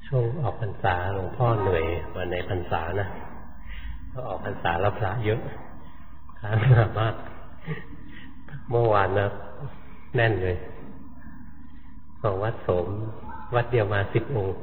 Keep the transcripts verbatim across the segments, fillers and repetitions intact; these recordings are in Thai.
ช่วงออกพรรษาหลวงพ่อเหนื่อยวันในพรรษานะก็ออกพรรษาแล้วพระเยอะพระมามากเมื่อวานนะแน่นเลยของวัดโสมวัดเดียวมาสิบองค์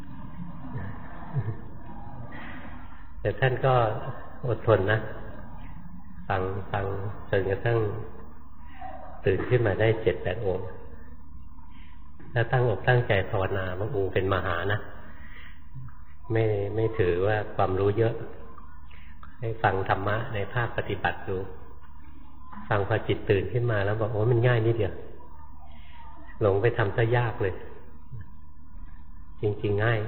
แต่ท่านก็อดทนนะฟังฟังจนกระทั่งตื่นขึ้นมาได้เจ็ดแปดองค์ถ้าตั้งอกตั้งใจภาวนาบางองค์เป็นมหานะไม่ไม่ถือว่าความรู้เยอะให้ฟังธรรมะในภาคปฏิบัติดูฟังพอจิตตื่นขึ้นมาแล้วบอกโอ้มันง่ายนิดเดียวหลงไปทำซะยากเลยจริงๆง่าย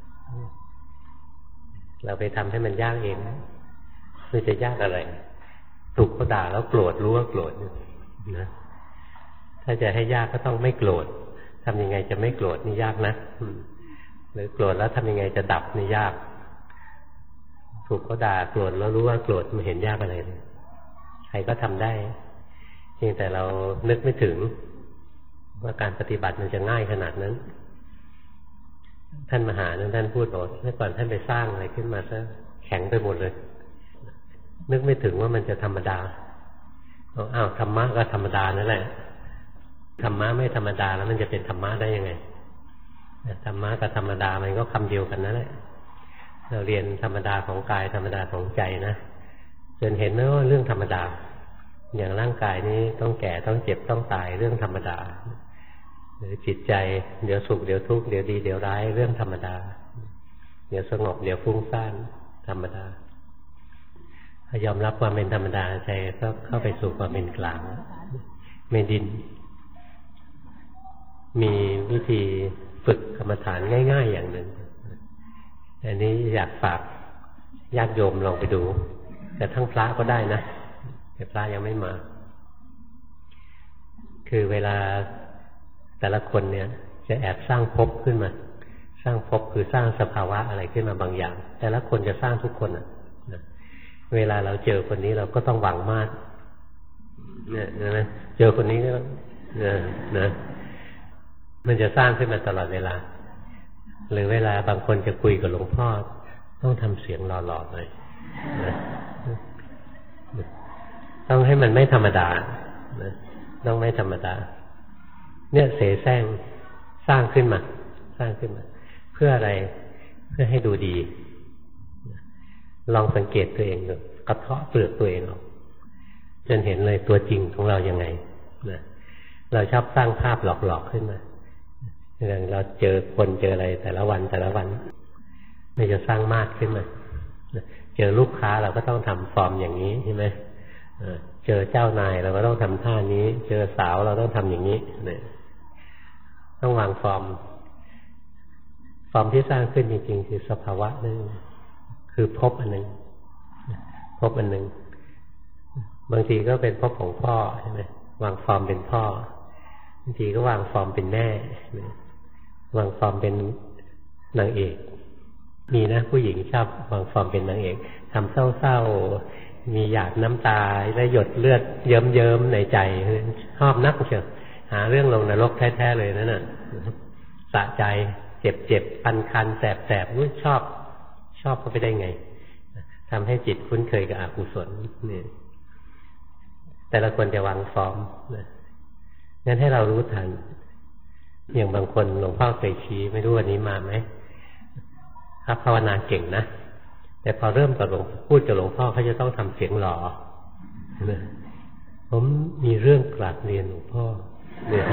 เราไปทำให้มันยากเองมันจะยากอะไรถูกเขาด่าแล้วโกรธรู้ว่าโกรธนะถ้าจะให้ยากก็ต้องไม่โกรธทำยังไงจะไม่โกรธนี่ยากนะหรือโกรธแล้วทำยังไงจะดับนี่ยากถูกเขาด่าโกรธแล้วรู้ว่าโกรธมันเห็นยากอะไรเลยใครก็ทำได้เพียงแต่เรานึกไม่ถึงว่าการปฏิบัติมันจะง่ายขนาดนั้นท่านมหาท่านพูดบอกเมื่อก่อนท่านไปสร้างอะไรขึ้นมาซะแข็งไปหมดเลยนึกไม่ถึงว่ามันจะธรรมดาอ้าวธรรมะก็ธรรมดานั่นแหละธรรมะไม่ธรรมดาแล้วมันจะเป็นธรรมะได้ยังไงธรรมะกับธรรมดามันก็คำเดียวกันนั่นแหละเราเรียนธรรมดาของกายธรรมดาของใจนะจนเห็นว่าเรื่องธรรมดาอย่างร่างกายนี้ต้องแก่ต้องเจ็บต้องตายเรื่องธรรมดาหรือจิตใจเดี๋ยวสุขเดี๋ยวทุกข์เดี๋ยวดีเดี๋ยวร้ายเรื่องธรรมดาเดี๋ยวสงบเดี๋ยวฟุ้งซ่านธรรมดาถ้ายอมรับความเป็นธรรมดาใจก็เข้าไปสู่ความเป็นกลางไม่ดิ้นมีวิธีฝึกกรรมฐานง่ายๆอย่างหนึ่งอันนี้อยากฝากญาติโยมลองไปดูแต่ทั้งพระก็ได้นะแต่พระยังไม่มาคือเวลาแต่ละคนเนี่ยจะแอบสร้างภพขึ้นมาสร้างภพคือสร้างสภาวะอะไรขึ้นมาบางอย่างแต่ละคนจะสร้างทุกคนอ่ะเวลาเราเจอคนนี้เราก็ต้องหวังมากเนี่ยนะเจอคนนี้ก็นะนะมันจะสร้างขึ้นมาตลอดเวลาหรือเวลาบางคนจะคุยกับหลวงพ่อต้องทำเสียงหล่อๆหน่อยนะต้องให้มันไม่ธรรมดานะต้องไม่ธรรมดาเนี่ยเสแสร้งสร้างขึ้นมาสร้างขึ้นมาเพื่ออะไรเพื่อให้ดูดีลองสังเกตตัวเองดูกระเทาะเปลือกตัวเองออกจนเห็นเลยตัวจริงของเรายังไงนะเราชอบสร้างภาพหลอกๆขึ้นมาอย่างเราเจอคนเจออะไรแต่ละวันแต่ละวันมันจะสร้างมากขึ้นมาเจอลูกค้าเราก็ต้องทำฟอร์มอย่างนี้ใช่ไหมเจอเจ้านายเราก็ต้องทำท่านี้เจอสาวเราต้องทำอย่างนี้เนี่ยต้องวางฟอร์มฟอร์มที่สร้างขึ้นจริงๆคือสภาวะนึงคือภพอันหนึ่งภพอันหนึ่งบางทีก็เป็นภพของพ่อใช่ไหมวางฟอร์มเป็นพ่อบางทีก็วางฟอร์มเป็นแม่วางฟอร์มเป็นนางเอกมีนะผู้หญิงชอบวางฟอร์มเป็นนางเอกทำเศร้าๆมีหยาดน้ำตาและหยดเลือดเยิ้มๆในใจชอบนักเชียวหาเรื่องลงนรกแท้ๆเลยนั่นน่ะสะใจเจ็บๆคันๆแสบๆรู้ชอบชอบเขาไปได้ไงทำให้จิตคุ้นเคยกับอกุศลนี่แต่ละคนจะวางฟอร์มงั้นให้เรารู้ทันอย่างบางคนหลวงพ่อเคยชี้ไม่รู้วันนี้มาไหมครับภาวนาเก่งนะแต่พอเริ่มกับหลวงพูดกับหลวงพ่อเขาจะต้องทำเสียงหล่อผมมีเรื่องกราบเรียนหลวงพ่อเนี่ย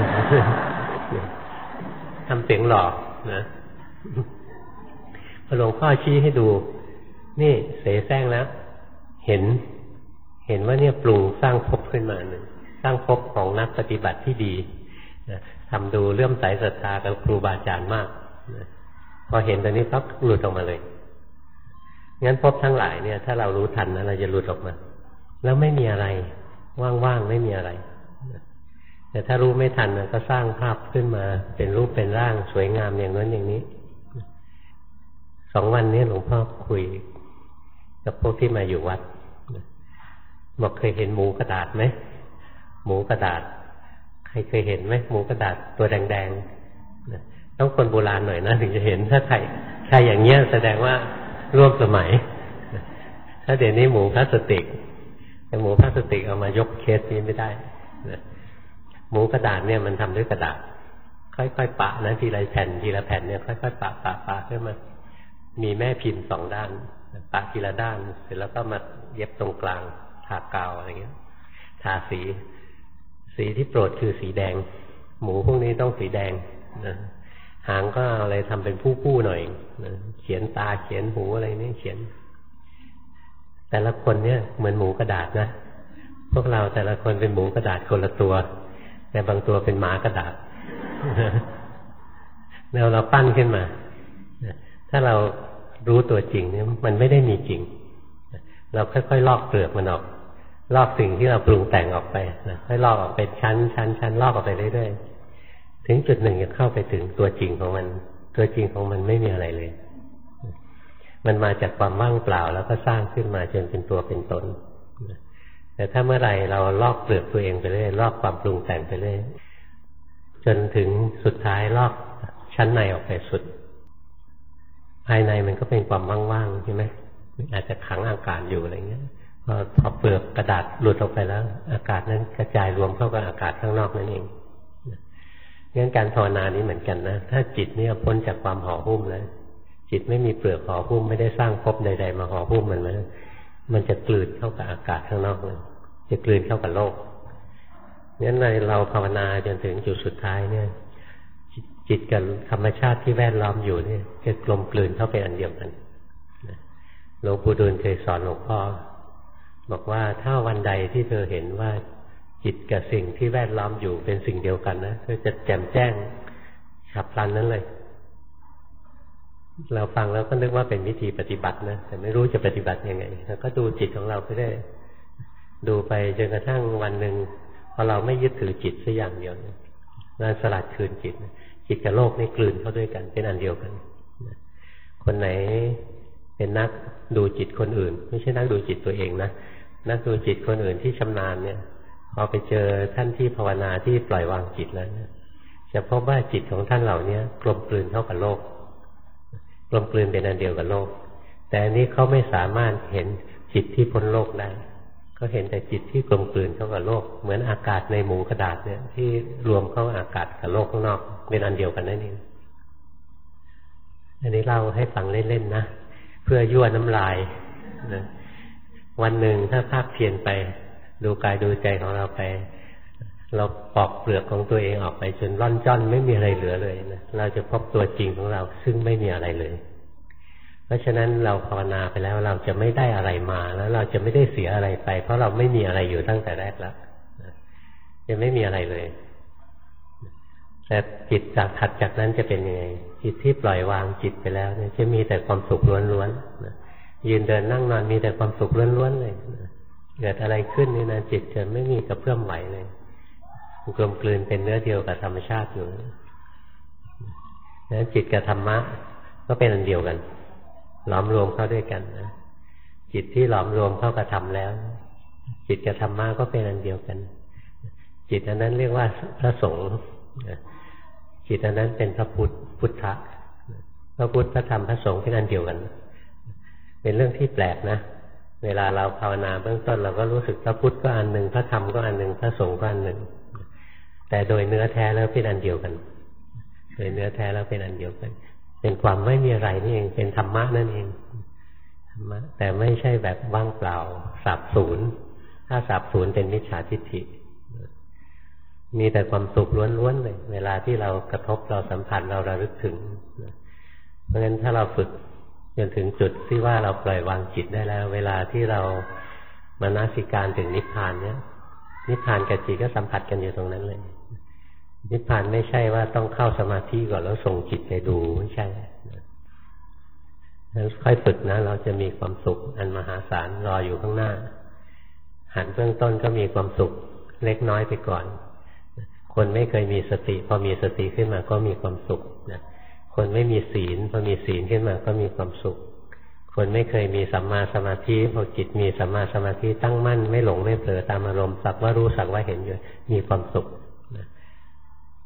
ทำเสียงหล่อนะพอหลวงพ่อชี้ให้ดูนี่เสแสร้งแล้วเห็นเห็นว่าเนี่ยปรุงสร้างภพขึ้นมาหนึ่งสร้างภพของนักปฏิบัติที่ดีทำดูเลื่อมใสศรัทธากับครูบาอาจารย์มากพอเห็นตรงนี้ปั๊บหลุดออกมาเลยงั้นภพทั้งหลายเนี่ยถ้าเรารู้ทันนะเราจะหลุดออกมาแล้วไม่มีอะไรว่างๆไม่มีอะไรแต่ถ้ารู้ไม่ทันก็สร้างภาพขึ้นมาเป็นรูปเป็นร่างสวยงามอย่างนั้นอย่างนี้สองวันนี้หลวงพ่อคุยกับพวกที่มาอยู่วัดบอกเคยเห็นหมูกระดาษไหมหมูกระดาษใครเคยเห็นไหมหมูกระดาษตัวแดงๆต้องคนโบราณหน่อยนะถึงจะเห็นถ้าใครใครอย่างเงี้ยแสดงว่าร่วมสมัยถ้าเดี๋ยวนี้หมูพลาสติกแต่หมูพลาสติกเอามายกเคสนี้ไม่ได้หมูกระดาษเนี่ยมันทำด้วยกระดาษค่อยๆปะนะทีละแผ่นทีละแผ่นเนี่ยค่อยๆปะปะปะขึ้นมามีแม่พิมพ์สองด้านปะทีละด้านเสร็จแล้วก็มาเย็บตรงกลางทากาวอะไรเงี้ยทาสีสีที่โปรดคือสีแดงหมูพวกนี้ต้องสีแดงนะหางก็อะไรทำเป็นผู้ๆหน่อยนะเขียนตาเขียนหูอะไรนี่เขียนแต่ละคนเนี่ยเหมือนหมูกระดาษนะพวกเราแต่ละคนเป็นหมูกระดาษคนละตัวแต่บางตัวเป็นหมากระดาษแล้วเราปั้นขึ้นมาถ้าเรารู้ตัวจริงเนี่ยมันไม่ได้มีจริงเราค่อยๆลอกเปลือกมันออกลอกสิ่งที่เราปรุงแต่งออกไปนะค่อยลอกออกเป็นชั้นชั้นชั้นลอกออกไปเรื่อยๆถึงจุดหนึ่งจะเข้าไปถึงตัวจริงของมันตัวจริงของมันไม่มีอะไรเลยมันมาจากความว่างเปล่าแล้วก็สร้างขึ้นมาจนเป็นตัวเป็นตนแต่ถ้าเมื่อไหร่เราลอกเปลือกตัวเองไปเรื่อยลอกความปรุงแต่งไปเรื่อยจนถึงสุดท้ายลอกชั้นในออกไปสุดภายในมันก็เป็นความว่างๆใช่ไหมอาจจะขังอากาศอยู่อะไรเงี้ยพอพอเปลือกกระดาษหลุดออกไปแล้วอากาศนั้นกระจายรวมเข้ากับอากาศข้างนอกนั่นเองงั้นการภาวนานี้เหมือนกันนะถ้าจิตเนี่ยพ้นจากความห่อหุ้มแล้วจิตไม่มีเปลือกห่อหุ้มไม่ได้สร้างภพใดๆมาห่อหุ้มมันแล้วมันจะกลืนเข้ากับอากาศข้างนอกเลยจะกลืนเข้ากับโลกงั้นในเราภาวนาจนถึงจุดสุดท้ายเนี่ยจิตกับธรรมชาติที่แวดล้อมอยู่เนี่ยจะกลมกลืนเข้าเป็นอันเดียวกันหลวงปู่ดูลย์เคยสอนหลวงพ่อบอกว่าถ้าวันใดที่เธอเห็นว่าจิตกับสิ่งที่แวดล้อมอยู่เป็นสิ่งเดียวกันนะเธอจะแจ่มแจ้งฉับพลันนั้นเลยเราฟังแล้วก็นึกว่าเป็นวิธีปฏิบัตินะแต่ไม่รู้จะปฏิบัติยังไงแล้วก็ดูจิตของเราไปได้ดูไปจนกระทั่งวันหนึ่งพอเราไม่ยึดถือจิตสักอย่างเดียวนั่นสลัดคืนจิตจิตกับโลกนี่กลืนเข้าด้วยกันเป็นอันเดียวกันคนไหนเป็นนักดูจิตคนอื่นไม่ใช่นักดูจิตตัวเองนะนักดูจิตคนอื่นที่ชำนาญเนี่ยพอไปเจอท่านที่ภาวนาที่ปล่อยวางจิตแล้วเนี่ยจะพบว่าจิตของท่านเหล่านี้กลมกลืนเข้ากับโลกกลมกลืนเป็นอันเดียวกับโลกแต่อันนี้เขาไม่สามารถเห็นจิตที่พ้นโลกได้เขาเห็นแต่จิตที่กลมกลืนเข้ากับโลกเหมือนอากาศในหมูกระดาษเนี่ยที่รวมเข้าอากาศกับโลกข้างนอกเป็นอันเดียวกันนั่นเองอันนี้เราให้ฟังเล่นๆนะเพื่อยั่วน้ำลายนะวันหนึ่งถ้าภาคเพียรไปดูกายดูใจของเราไปเราปอกเปลือกของตัวเองออกไปจนร่อนจ้อนไม่มีอะไรเหลือเลยนะเราจะพบตัวจริงของเราซึ่งไม่มีอะไรเลยเพราะฉะนั้นเราภาวนาไปแล้วเราจะไม่ได้อะไรมาแล้วเราจะไม่ได้เสียอะไรไปเพราะเราไม่มีอะไรอยู่ตั้งแต่แรกแล้วจะไม่มีอะไรเลยแต่จิตจากถัดจากนั้นจะเป็นยังไงจิตที่ปล่อยวางจิตไปแล้วเนี่ยจะมีแต่ความสุขล้วนๆยืนเดินนั่งนอนมีแต่ความสุขล้วนๆเลยเกิดอะไรขึ้นนี่นะจิตจะไม่มีกระเพื่อมไหวเลยกลมกลืนเป็นเนื้อเดียวกับธรรมชาติอยู่นั้นจิตกับธรรมะก็เป็นอันเดียวกันหลอมรวมเข้าด้วยกันนะจิตที่หลอมรวมเข้ากับธรรมแล้วจิตกับธรรมะก็เป็นอันเดียวกันจิตอันนั้นเรียกว่าพระสงฆ์จิตอันนั้นเป็นพระพุทธพุทธะพระพุทธพระธรรมพระสงฆ์เป็นอันเดียวกันเป็นเรื่องที่แปลกนะเวลาเราภาวนาเบื้องต้นเราก็รู้สึกพระพุทธก็อันหนึ่งพระธรรมก็อันหนึ่งพระสงฆ์ก็อันหนึ่งแต่โดยเนื้อแท้แล้วเป็นอันเดียวกันโดยเนื้อแท้แล้วเป็นอันเดียวกันเป็นความไม่มีอะไรนี่เองเป็นธรรมะนั่นเองธรรมะแต่ไม่ใช่แบบว่างเปล่าสาบสูญถ้าสาบสูญเป็นมิจฉาทิฏฐิมีแต่ความสุขล้วนๆเลยเวลาที่เรากระทบเราสัมผัสเราระลึกถึงเพราะฉะนั้นถ้าเราฝึกจนถึงจุดที่ว่าเราปล่อยวางจิตได้แล้วเวลาที่เรามนสิการถึงนิพพานเนี่ยนิพพานกับจิตก็สัมผัสกันอยู่ตรงนั้นเลยนิพพานไม่ใช่ว่าต้องเข้าสมาธิก่อนแล้วส่งจิตไปดูไม่ใช่แล้วค่อยฝึกนะเราจะมีความสุขอันมหาศาลรออยู่ข้างหน้าหัดเบื้องต้นก็มีความสุขเล็กน้อยไปก่อนคนไม่เคยมีสติพอมีสติขึ้นมาก็มีความสุขนะคนไม่มีศีลพอมีศีลขึ้นมาก็มีความสุขคนไม่เคยมีสัมมาสมาธิพอจิตมีสัมมาสมาธิตั้งมั่นไม่หลงไม่เผลอตามอารมณ์สักว่ารู้สักว่าเห็นอยู่มีความสุขนะ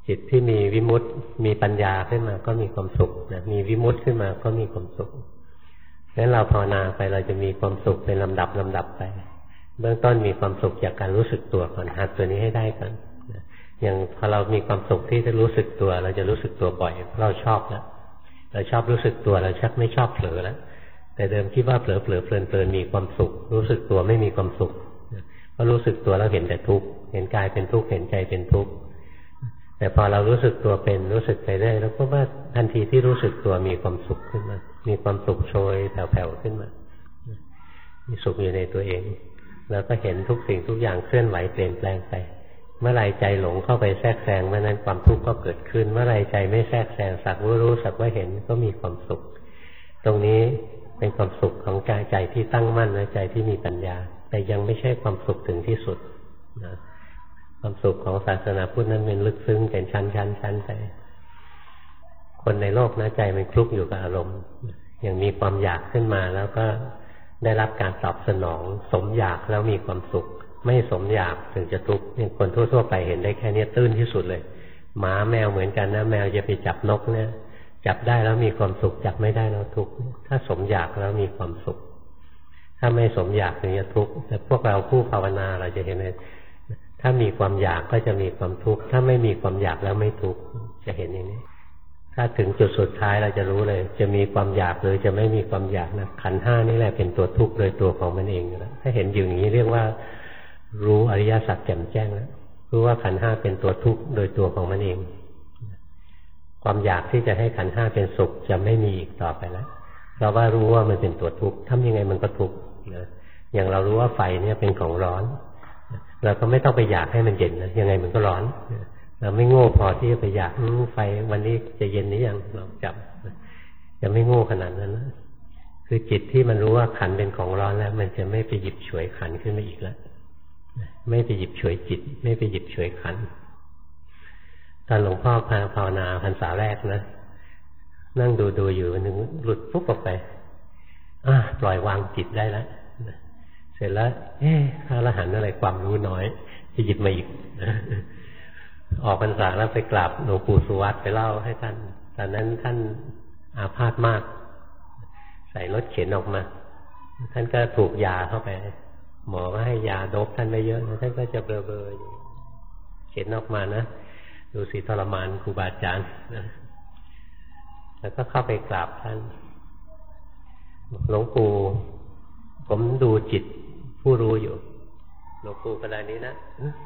จิตที่มีวิมุตติมีปัญญาขึ้นมาก็มีความสุขนะมีวิมุตติขึ้นมาก็มีความสุขงั้นเราภาวนาไปเราจะมีความสุขเป็นลำดับลำดับไปเบื้องต้นมีความสุขจากการรู้สึกตัวก่อนหัดตัวนี้ให้ได้ก่อนอย่างพอเรามีความสุขที่จะรู้สึกตัวเราจะรู้สึกตัวบ่อยเพราะเราชอบแล้วเราชอบรู้สึกตัวเราชักไม่ชอบเผลอแล้วแต่เดิมคิดว่าเผลอเผลอเพลินเพลินมีความสุขรู้สึกตัวไม่มีความสุขเพราะรู้สึกตัวเราเห็นแต่ทุกข์เห็นกายเป็นทุกข์เห็นใจเป็นทุกข์แต่พอเรารู้สึกตัวเป็นรู้สึกไปได้แล้วก็ว่าทันทีที่รู้สึกตัวมีความสุขขึ้นมามีความสุขโชยแผ่วๆขึ้นมามีสุขอยู่ในตัวเองแล้วก็เห็นทุกสิ่งทุกอย่างเคลื่อนไหวเปลี่ยนแปลงไปเมื่อไรใจหลงเข้าไปแทรกแซงเมื่อนั้นความทุกข์ก็เกิดขึ้นเมื่อไรใจไม่แทรกแซงสักว่ารู้สักว่าเห็นก็มีความสุขตรงนี้เป็นความสุขของกายใจที่ตั้งมั่นและใจที่มีปัญญาแต่ยังไม่ใช่ความสุขถึงที่สุดนะความสุขของศาสนาพุทธนั้นเป็นลึกซึ้งเป็นชั้นชั้นชั้นไปคนในโลกนะใจมันคลุกอยู่กับอารมณ์อย่างมีความอยากขึ้นมาแล้วก็ได้รับการตอบสนองสมอยากแล้วมีความสุขไม่สมอยากถึงจะทุกข์เนี่ยคนทั่วๆไปเห็นได้แค่นี้ตื้นที่สุดเลยหมาแมวเหมือนกันนะแมวจะไปจับนกเนี่ยจับได้แล้วมีความสุขจับไม่ได้แล้วทุกข์ถ้าสมอยากแล้วมีความสุขถ้าไม่สมอยากถึงจะทุกข์แต่พวกเราผู้ภาวนาเราจะเห็นเลยถ้ามีความอยากก็จะมีความทุกข์ถ้าไม่มีความอยากแล้วไม่ทุกข์จะเห็นอย่างนี้ถ้าถึงจุดสุดท้ายเราจะรู้เลยจะมีความอยากหรือจะไม่มีความอยากนะขันธ์ห้านี่แหละเป็นตัวทุกข์โดยตัวของมันเองแล้วถ้าเห็นอยู่อย่างนี้เรียกว่ารู้อริยสัจแจ่มแจ้งแล้วรู้ว่าขันธ์ห้าเป็นตัวทุกข์โดยตัวของมันเองความอยากที่จะให้ขันธ์ห้าเป็นสุขจะไม่มีอีกต่อไปแล้วเพราะว่ารู้ว่ามันเป็นตัวทุกข์ทำยังไงมันก็ทุกข์นะอย่างเรารู้ว่าไฟเนี่ยเป็นของร้อนเราก็ไม่ต้องไปอยากให้มันเย็นนะยังไงมันก็ร้อนเราไม่โง่พอที่จะไปอยากไฟวันนี้จะเย็นนี้ยังเราจับจะไม่โง่ขนาดนั้นนะคือจิตที่มันรู้ว่าขันเป็นของร้อนแล้วมันจะไม่ไปหยิบฉวยขันขึ้นมาอีกแล้วไม่ไปหยิบฉวยจิตไม่ไปหยิบฉวยขันตอนหลวงพ่อพาภาวนาพรรษาแรกนะนั่งดูดูอยู่นึงหลุดปุ๊บออกไปอ่ะปล่อยวางจิตได้แล้วเสร็จแล้วเอ๊ะพระอรหันต์อะไรความรู้น้อยจะหยิบมาอีกออกพรรษาแล้วไปกราบหลวงปู่สุวัตไปเล่าให้ท่านตอนนั้นท่านอาพาธมากใส่รถเข็นออกมาท่านก็ถูกยาเข้าไปหมอก็ให้ยาโดบท่านไม่เยอะท่านก็จะเบลอๆอยู่เข็นออกมานะดูสิทรมานครูบาอาจารย์แล้วก็เข้าไปกราบท่านหลวงปู่ผมดูจิตผู้รู้อยู่หลวงปู่ขณะนี้นะ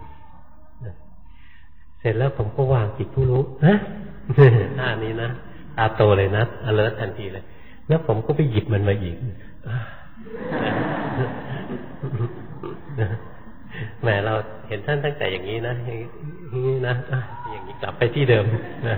เสร็จแล้วผมก็วางจิตผู้รู้ฮะท่านี้นะตาโตเลยนะalertทันทีเลยแล้วผมก็ไปหยิบมันมาอีกแหมเราเห็นท่านตั้งแต่อย่างนี้นะอย่างนี้นะอย่างนี้กลับไปที่เดิมนะ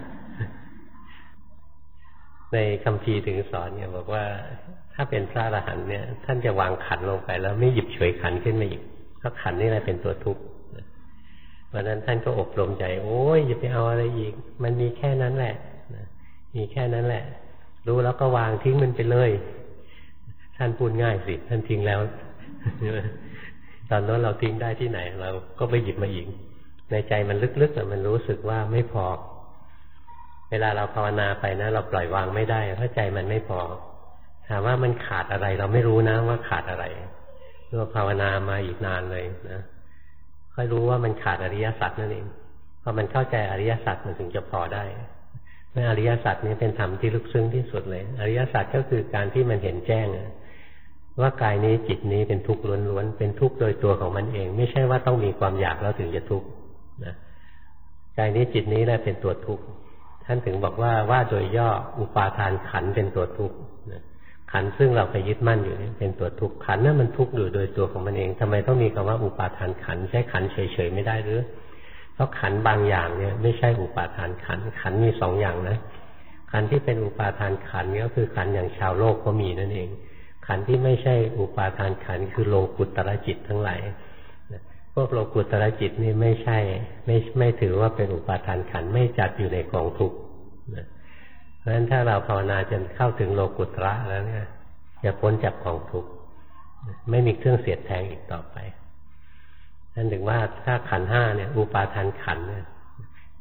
ในคัมภีร์ถึงสอนเนี่ยบอกว่าถ้าเป็นพระอรหันต์เนี่ยท่านจะวางขันลงไปแล้วไม่หยิบฉวยขันขึ้นมาอีกเพราะขันนี่แหละเป็นตัวทุกข์วันนั้นท่านก็อบรมใจโอ้ยอย่าไปเอาอะไรอีกมันมีแค่นั้นแหละมีแค่นั้นแหละรู้แล้วก็วางทิ้งมันไปเลยท่านพูดง่ายสิท่านทิ้งแล้วตอนนั้นเราทิ้งได้ที่ไหนเราก็ไปหยิบมาอีกในใจมันลึกๆมันรู้สึกว่าไม่พอเวลาเราภาวนาไปนะเราปล่อยวางไม่ได้เพราะใจมันไม่พอถามว่ามันขาดอะไรเราไม่รู้นะว่าขาดอะไรเราภาวนามาอีกนานเลยนะค่อยรู้ว่ามันขาดอริยสัจนั่นเองพอมันเข้าใจอริยสัจมันถึงจะพอได้เมื่ออริยสัจนี้เป็นธรรมที่ลึกซึ้งที่สุดเลยอริยสัจก็คือการที่มันเห็นแจ้งว่ากายนี้จิตนี้เป็นทุกข์ล้วนๆเป็นทุกข์โดยตัวของมันเองไม่ใช่ว่าต้องมีความอยากแล้วถึงจะทุกข์นะกายนี้จิตนี้แหละเป็นตัวทุกข์ท่านถึงบอกว่าว่าโดยย่ออุปาทานขันเป็นตัวทุกข์ขันซึ่งเราไปยึดมั่นอยู่นี่เป็นตัวทุกข์ขันนั่นมันทุกข์อยู่โดยตัวของมันเองทำไมต้องมีคำว่าอุปาทานขันใช้ขันเฉยๆไม่ได้หรือเพราะขันบางอย่างเนี่ยไม่ใช่อุปาทานขันขันมีสองอย่างนะขันที่เป็นอุปาทานขันก็คือขันอย่างชาวโลกก็มีนั่นเองขันที่ไม่ใช่อุปาทานขันคือโลกุตตรจิตทั้งหลายพวกโลกุตตรจิตนี่ไม่ใช่ไม่ไม่ถือว่าเป็นอุปาทานขันไม่จัดอยู่ในกองทุกข์เพราะฉะนั้นถ้าเราภาวนาจนเข้าถึงโลกุตตระแล้วเนี่ยจะพ้นจากกองทุกข์ไม่มีเครื่องเสียดแทงอีกต่อไปท่านถึงว่าถ้าขันธ์ห้าเนี่ยอุปาทานขันธ์เนี่ย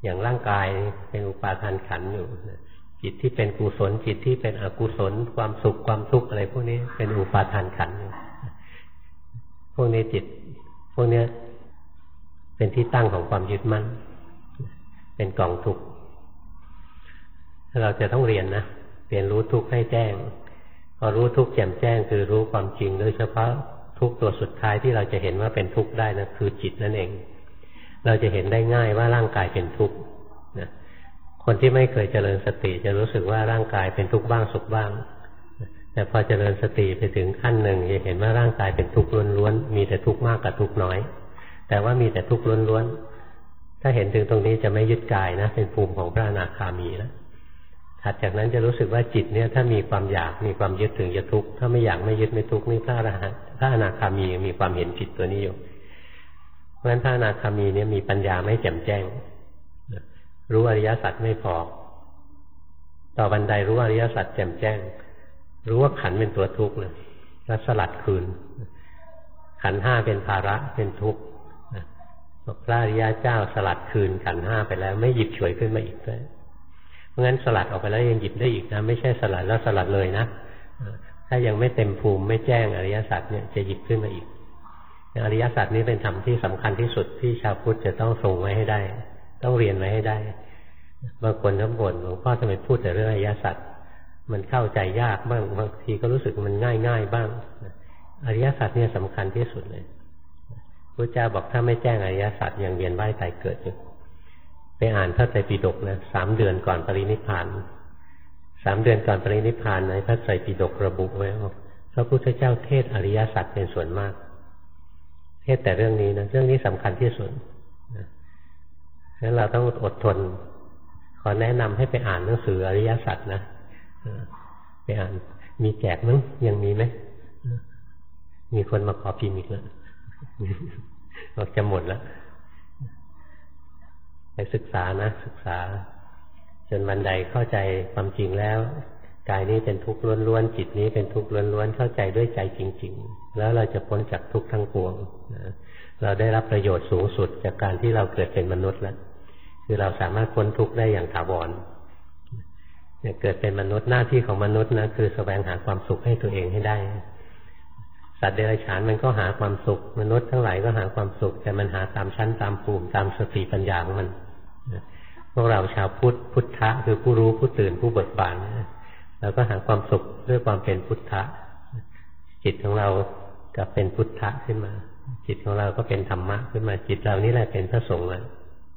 อย่างร่างกายเป็นอุปาทานขันธ์อยู่จิตที่เป็นกุศลจิตที่เป็นอกุศลความสุขความทุกข์อะไรพวกนี้เป็นอุปาทานขันธ์พวกนี้จิตพวกนี้เป็นที่ตั้งของความยึดมั่นเป็นกองทุกข์เราจะต้องเรียนนะเรียนรู้ทุกข์ให้แจ้งพอรู้ทุกข์แจ่มแจ้งคือรู้ความจริงโดยเฉพาะทุกข์ตัวสุดท้ายที่เราจะเห็นว่าเป็นทุกข์ได้นะคือจิตนั่นเองเราจะเห็นได้ง่ายว่าร่างกายเป็นทุกข์นะคนที่ไม่เคยเจริญสติจะรู้สึกว่าร่างกายเป็นทุกข์บ้างสุขบ้างแต่พอเจริญสติไปถึงขั้นหนึ่งจะเห็นว่าร่างกายเป็นทุกข์ล้วนๆมีแต่ทุกข์มากกับทุกข์น้อยแต่ว่ามีแต่ทุกข์ล้วนๆถ้าเห็นถึงตรงนี้จะไม่ยึดกายนะเป็นภูมิของพระอนาคามีแล้วถัดจากนั้นจะรู้สึกว่าจิตเนี่ยถ้ามีความอยากมีความยึดถึงจะทุกข์ถ้าไม่อยากไม่ยึดไม่ทุกข์นี่พระอรหันต์พระอนาคามีมีความเห็นผิดตัวนี้อยู่เพราะฉะนั้นพระอนาคามีเนี่ยมีปัญญาไม่แจ่มแจ้งรู้อริยสัจไม่พอต่อบันไดรู้อริยสัจแจ่มแจ้งรู้ว่าขันธ์เป็นตัวทุกข์เลยแล้วสลัดคืนขันธ์ห้าเป็นภาระเป็นทุกข์พระอริยเจ้าสลัดคืนขันธ์ห้าไปแล้วไม่หยิบฉวยขึ้นมาอีกเลยเพราะงั้นสลัดออกไปแล้วยังหยิบได้อีกนะไม่ใช่สลัดแล้วสลัดเลยนะถ้ายังไม่เต็มภูมิไม่แจ้งอริยสัจเนี่ยจะหยิบขึ้นมาอีกอริยสัจนี้เป็นธรรมที่สำคัญที่สุดที่ชาวพุทธจะต้องทรงไว้ให้ได้ต้องเรียนไว้ให้ได้บางคนทั้งบ่นหลวงพ่อทำไมพูดแต่เรื่องอริยสัจมันเข้าใจยากบ้างบางทีก็รู้สึกมันง่ายง่ายบ้างอริยสัจเนี่ยสำคัญที่สุดเลยพระเจ้าบอกถ้าไม่แจ้งอริยสัจยังเวียนว่ายตายเกิดอยู่ไปอ่านพระไตรปิฎกนะสามเดือนก่อนปรินิพพานสามเดือนก่อนปรินิพพานในพระไตรปิฎกระบุไว้ว่าพระพุทธเจ้าเทศอริยสัจเป็นส่วนมากเทศแต่เรื่องนี้นะเรื่องนี้สำคัญที่สุดนะงั้นเราต้องอดทนขอแนะนำให้ไปอ่านหนังสืออริยสัจนะไปอ่านมีแจกมั้งยังมีไหมมีคนมาขอพิมพ์อีกแล้วบอกจะหมดแล้วไปศึกษานะศึกษาจนวันใดเข้าใจความจริงแล้วกายนี้เป็นทุกข์ล้วนๆจิตนี้เป็นทุกข์ล้วนๆเข้าใจด้วยใจจริงๆแล้วเราจะพ้นจากทุกข์ทั้งปวงนะเราได้รับประโยชน์สูงสุดจากการที่เราเกิดเป็นมนุษย์แล้วคือเราสามารถพ้นทุกข์ได้อย่างถาวรเนี่ยเกิดเป็นมนุษย์หน้าที่ของมนุษย์นะคือแสวงหาความสุขให้ตัวเองให้ได้สัตว์เดรัจฉานมันก็หาความสุขมนุษย์ทั้งหลายก็หาความสุขแต่มันหาตามชั้นตามภูมิตามสติปัญญาของมันพวกเราชาวพุทธพุทธะคือผู้รู้ผู้ตื่นผู้เบิกบานเราก็หาความสุขด้วยความเป็นพุทธะจิตของเราก็เป็นพุทธะขึ้นมาจิตของเราก็เป็นธรรมะขึ้นมาจิตเรานี่แหละเป็นพระสงฆ์เลย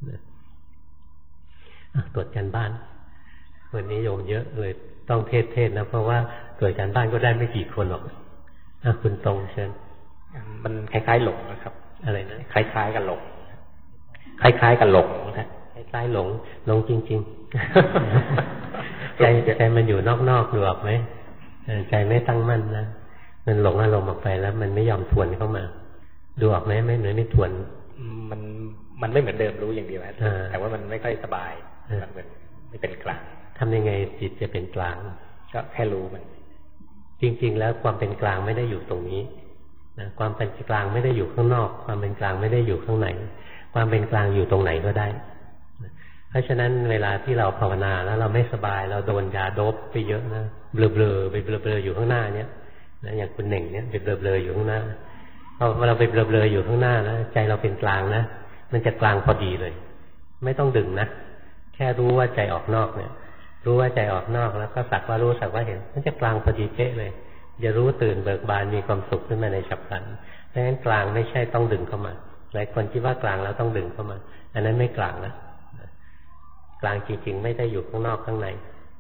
ตรวจการบ้านวันนี้โยมเยอะเลยต้องเทศเทศนะเพราะว่าตรวจการบ้านก็ได้ไม่กี่คนหรอกคุณตรงเชิญมันคล้ายๆหลงนะครับอะไรนะคล้ายๆกับหลงคล้ายๆกับหลงนะคล้ายๆหลงหลงจริงๆใจใจมันอยู่นอกๆดูออกไหมใจไม่ตั้งมั่นนะมันหลงอารมณ์ออกไปแล้วมันไม่ยอมทวนเข้ามาดูออกไหมไม่เหมือนไม่ทวนมันมันไม่เหมือนเดิมรู้อย่างเดียวแต่ว่ามันไม่ค่อยสบายมันเหมือนไม่เป็นกลางทำยังไงจิตจะเป็นกลางก็แค่รู้มันจริงๆแล้วความเป็นกลางไม่ได้อยู่ตรงนี้นะความเป็นกลางไม่ได้อยู่ข้างนอกความเป็นกลางไม่ได้อยู่ข้างในความเป็นกลางอยู่ตรงไหนก็ได้เพราะฉะนั้นเวลาที่เราภาวนาแล้วเราไม่สบายเราโดนยาโดบไปเยอะนะเบลอๆไปเบลอๆอยู่ข้างหน้าเนี้ยนะอย่างคุณเหน่งเนี้ยไปเบลอๆอยู่ข้างหน้าพอเราไปเบลอๆอยู่ข้างหน้านะใจเราเป็นกลางนะมันจะกลางพอดีเลยไม่ต้องดึงนะแค่รู้ว่าใจออกนอกเนี่ยรู้ว่าใจออกนอกแล้วก็สักว่ารู้สักว่าเห็นมันจะกลางพอดีเป๊ะเลยจะรู้ตื่นเบิกบานมีความสุขขึ้นมาในฉับพลันเพราะฉะนั้นกลางไม่ใช่ต้องดึงเข้ามาหลายคนคิดว่ากลางแล้วต้องดึงเข้ามาอันนั้นไม่กลางนะกลางจริงๆไม่ได้อยู่ข้างนอกข้างใน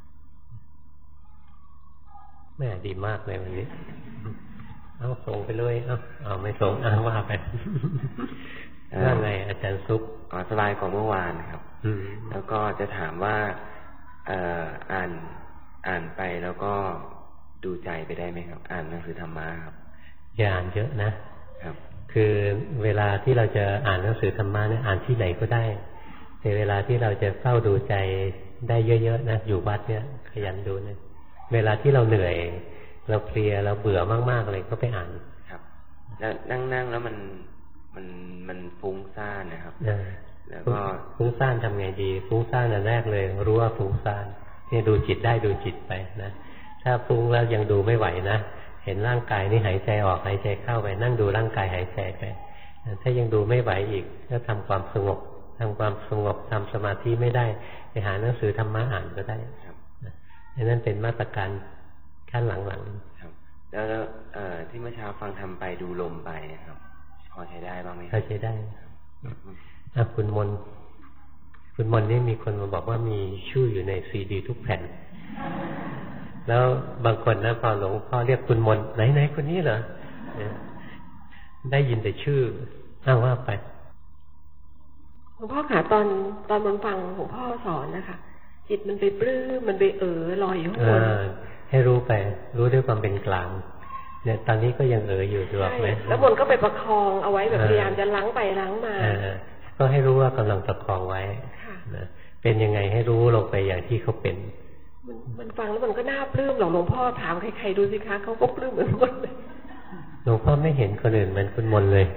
แม่ดีมากเลยวันนี้เอาส่งไปเลยเอาเอาไม่ส่งเอาว่าไปว่าไงอาจารย์ซุปอ๋อสบายกว่าเมื่อวานครับแล้วก็จะถามว่าเอ่ออ่านอ่านไปแล้วก็ดูใจไปได้ไหมครับอ่านหนังสือธรรมะครับอย่าอ่านเยอะนะครับคือเวลาที่เราจะอ่านหนังสือธรรมะเนี่ยอ่านที่ไหนก็ได้แต่เวลาที่เราจะเฝ้าดูใจได้เยอะๆนะอยู่วัดเนี่ยขยันดูเนี่ยเวลาที่เราเหนื่อยเราเพลียเราเบื่อมากๆเลยก็ไปอ่านครับแล้วนั่งๆแล้วมันมันมันฟุ้งซ่านนะครับแล้วก็ฟุ้งซ่านทำไงดีฟุ้งซ่านอันแรกเลยรู้ว่าฟุ้งซ่านนี่ดูจิตได้ดูจิตไปนะถ้าฟุ้งแล้วยังดูไม่ไหวนะเห็นร่างกายนี่หายใจออกหายใจเข้าไปนั่งดูร่างกายหายใจไปถ้ายังดูไม่ไหวอีกก็ทำความสงบทำความสงบทำสมาธิไม่ได้ไปหาหนังสือธรรมะอ่านก็ได้ครับนั่นเป็นมาตรการขั้นหลังๆครับแล้วที่เมื่อเช้าฟังทำไปดูลมไปครับพอใช้ได้บ้างไหมพอใช้ได้อ่ะคุณมนคุณมนนี่มีคนมาบอกว่ามีชื่ออยู่ในซีดีทุกแผ่นแล้วบางคนนะพอหลวงพ่อเรียกคุณมนไหนไหนคนนี้เหรอได้ยินแต่ชื่ออ้าวว่าไปหลวงพ่อค่ะตอนตอนมันฟังหลวงพ่อสอนนะคะจิตมันไปปลื้มมันไปเอ๋อลอยอยู่ข้างบนให้รู้ไปรู้ด้วยความเป็นกลางเนี่ยตอนนี้ก็ยังเอ๋ออยู่ถูกไหมแล้วบนก็ไปประคองเอาไว้แบบพยายามจะล้างไปล้างมาก็ให้รู้ว่ากำลังประคองไว้เป็นยังไงให้รู้ลงไปอย่างที่เขาเป็นมันมันฟังแล้วมันก็น่าปลื้มหรอกหลวงพ่อถามใครๆดูสิคะเขาก็ปลื้มเหมือนกันเลยหลวงพ่อไม่เห็นคนอื่นเหมือนคุณมนเลย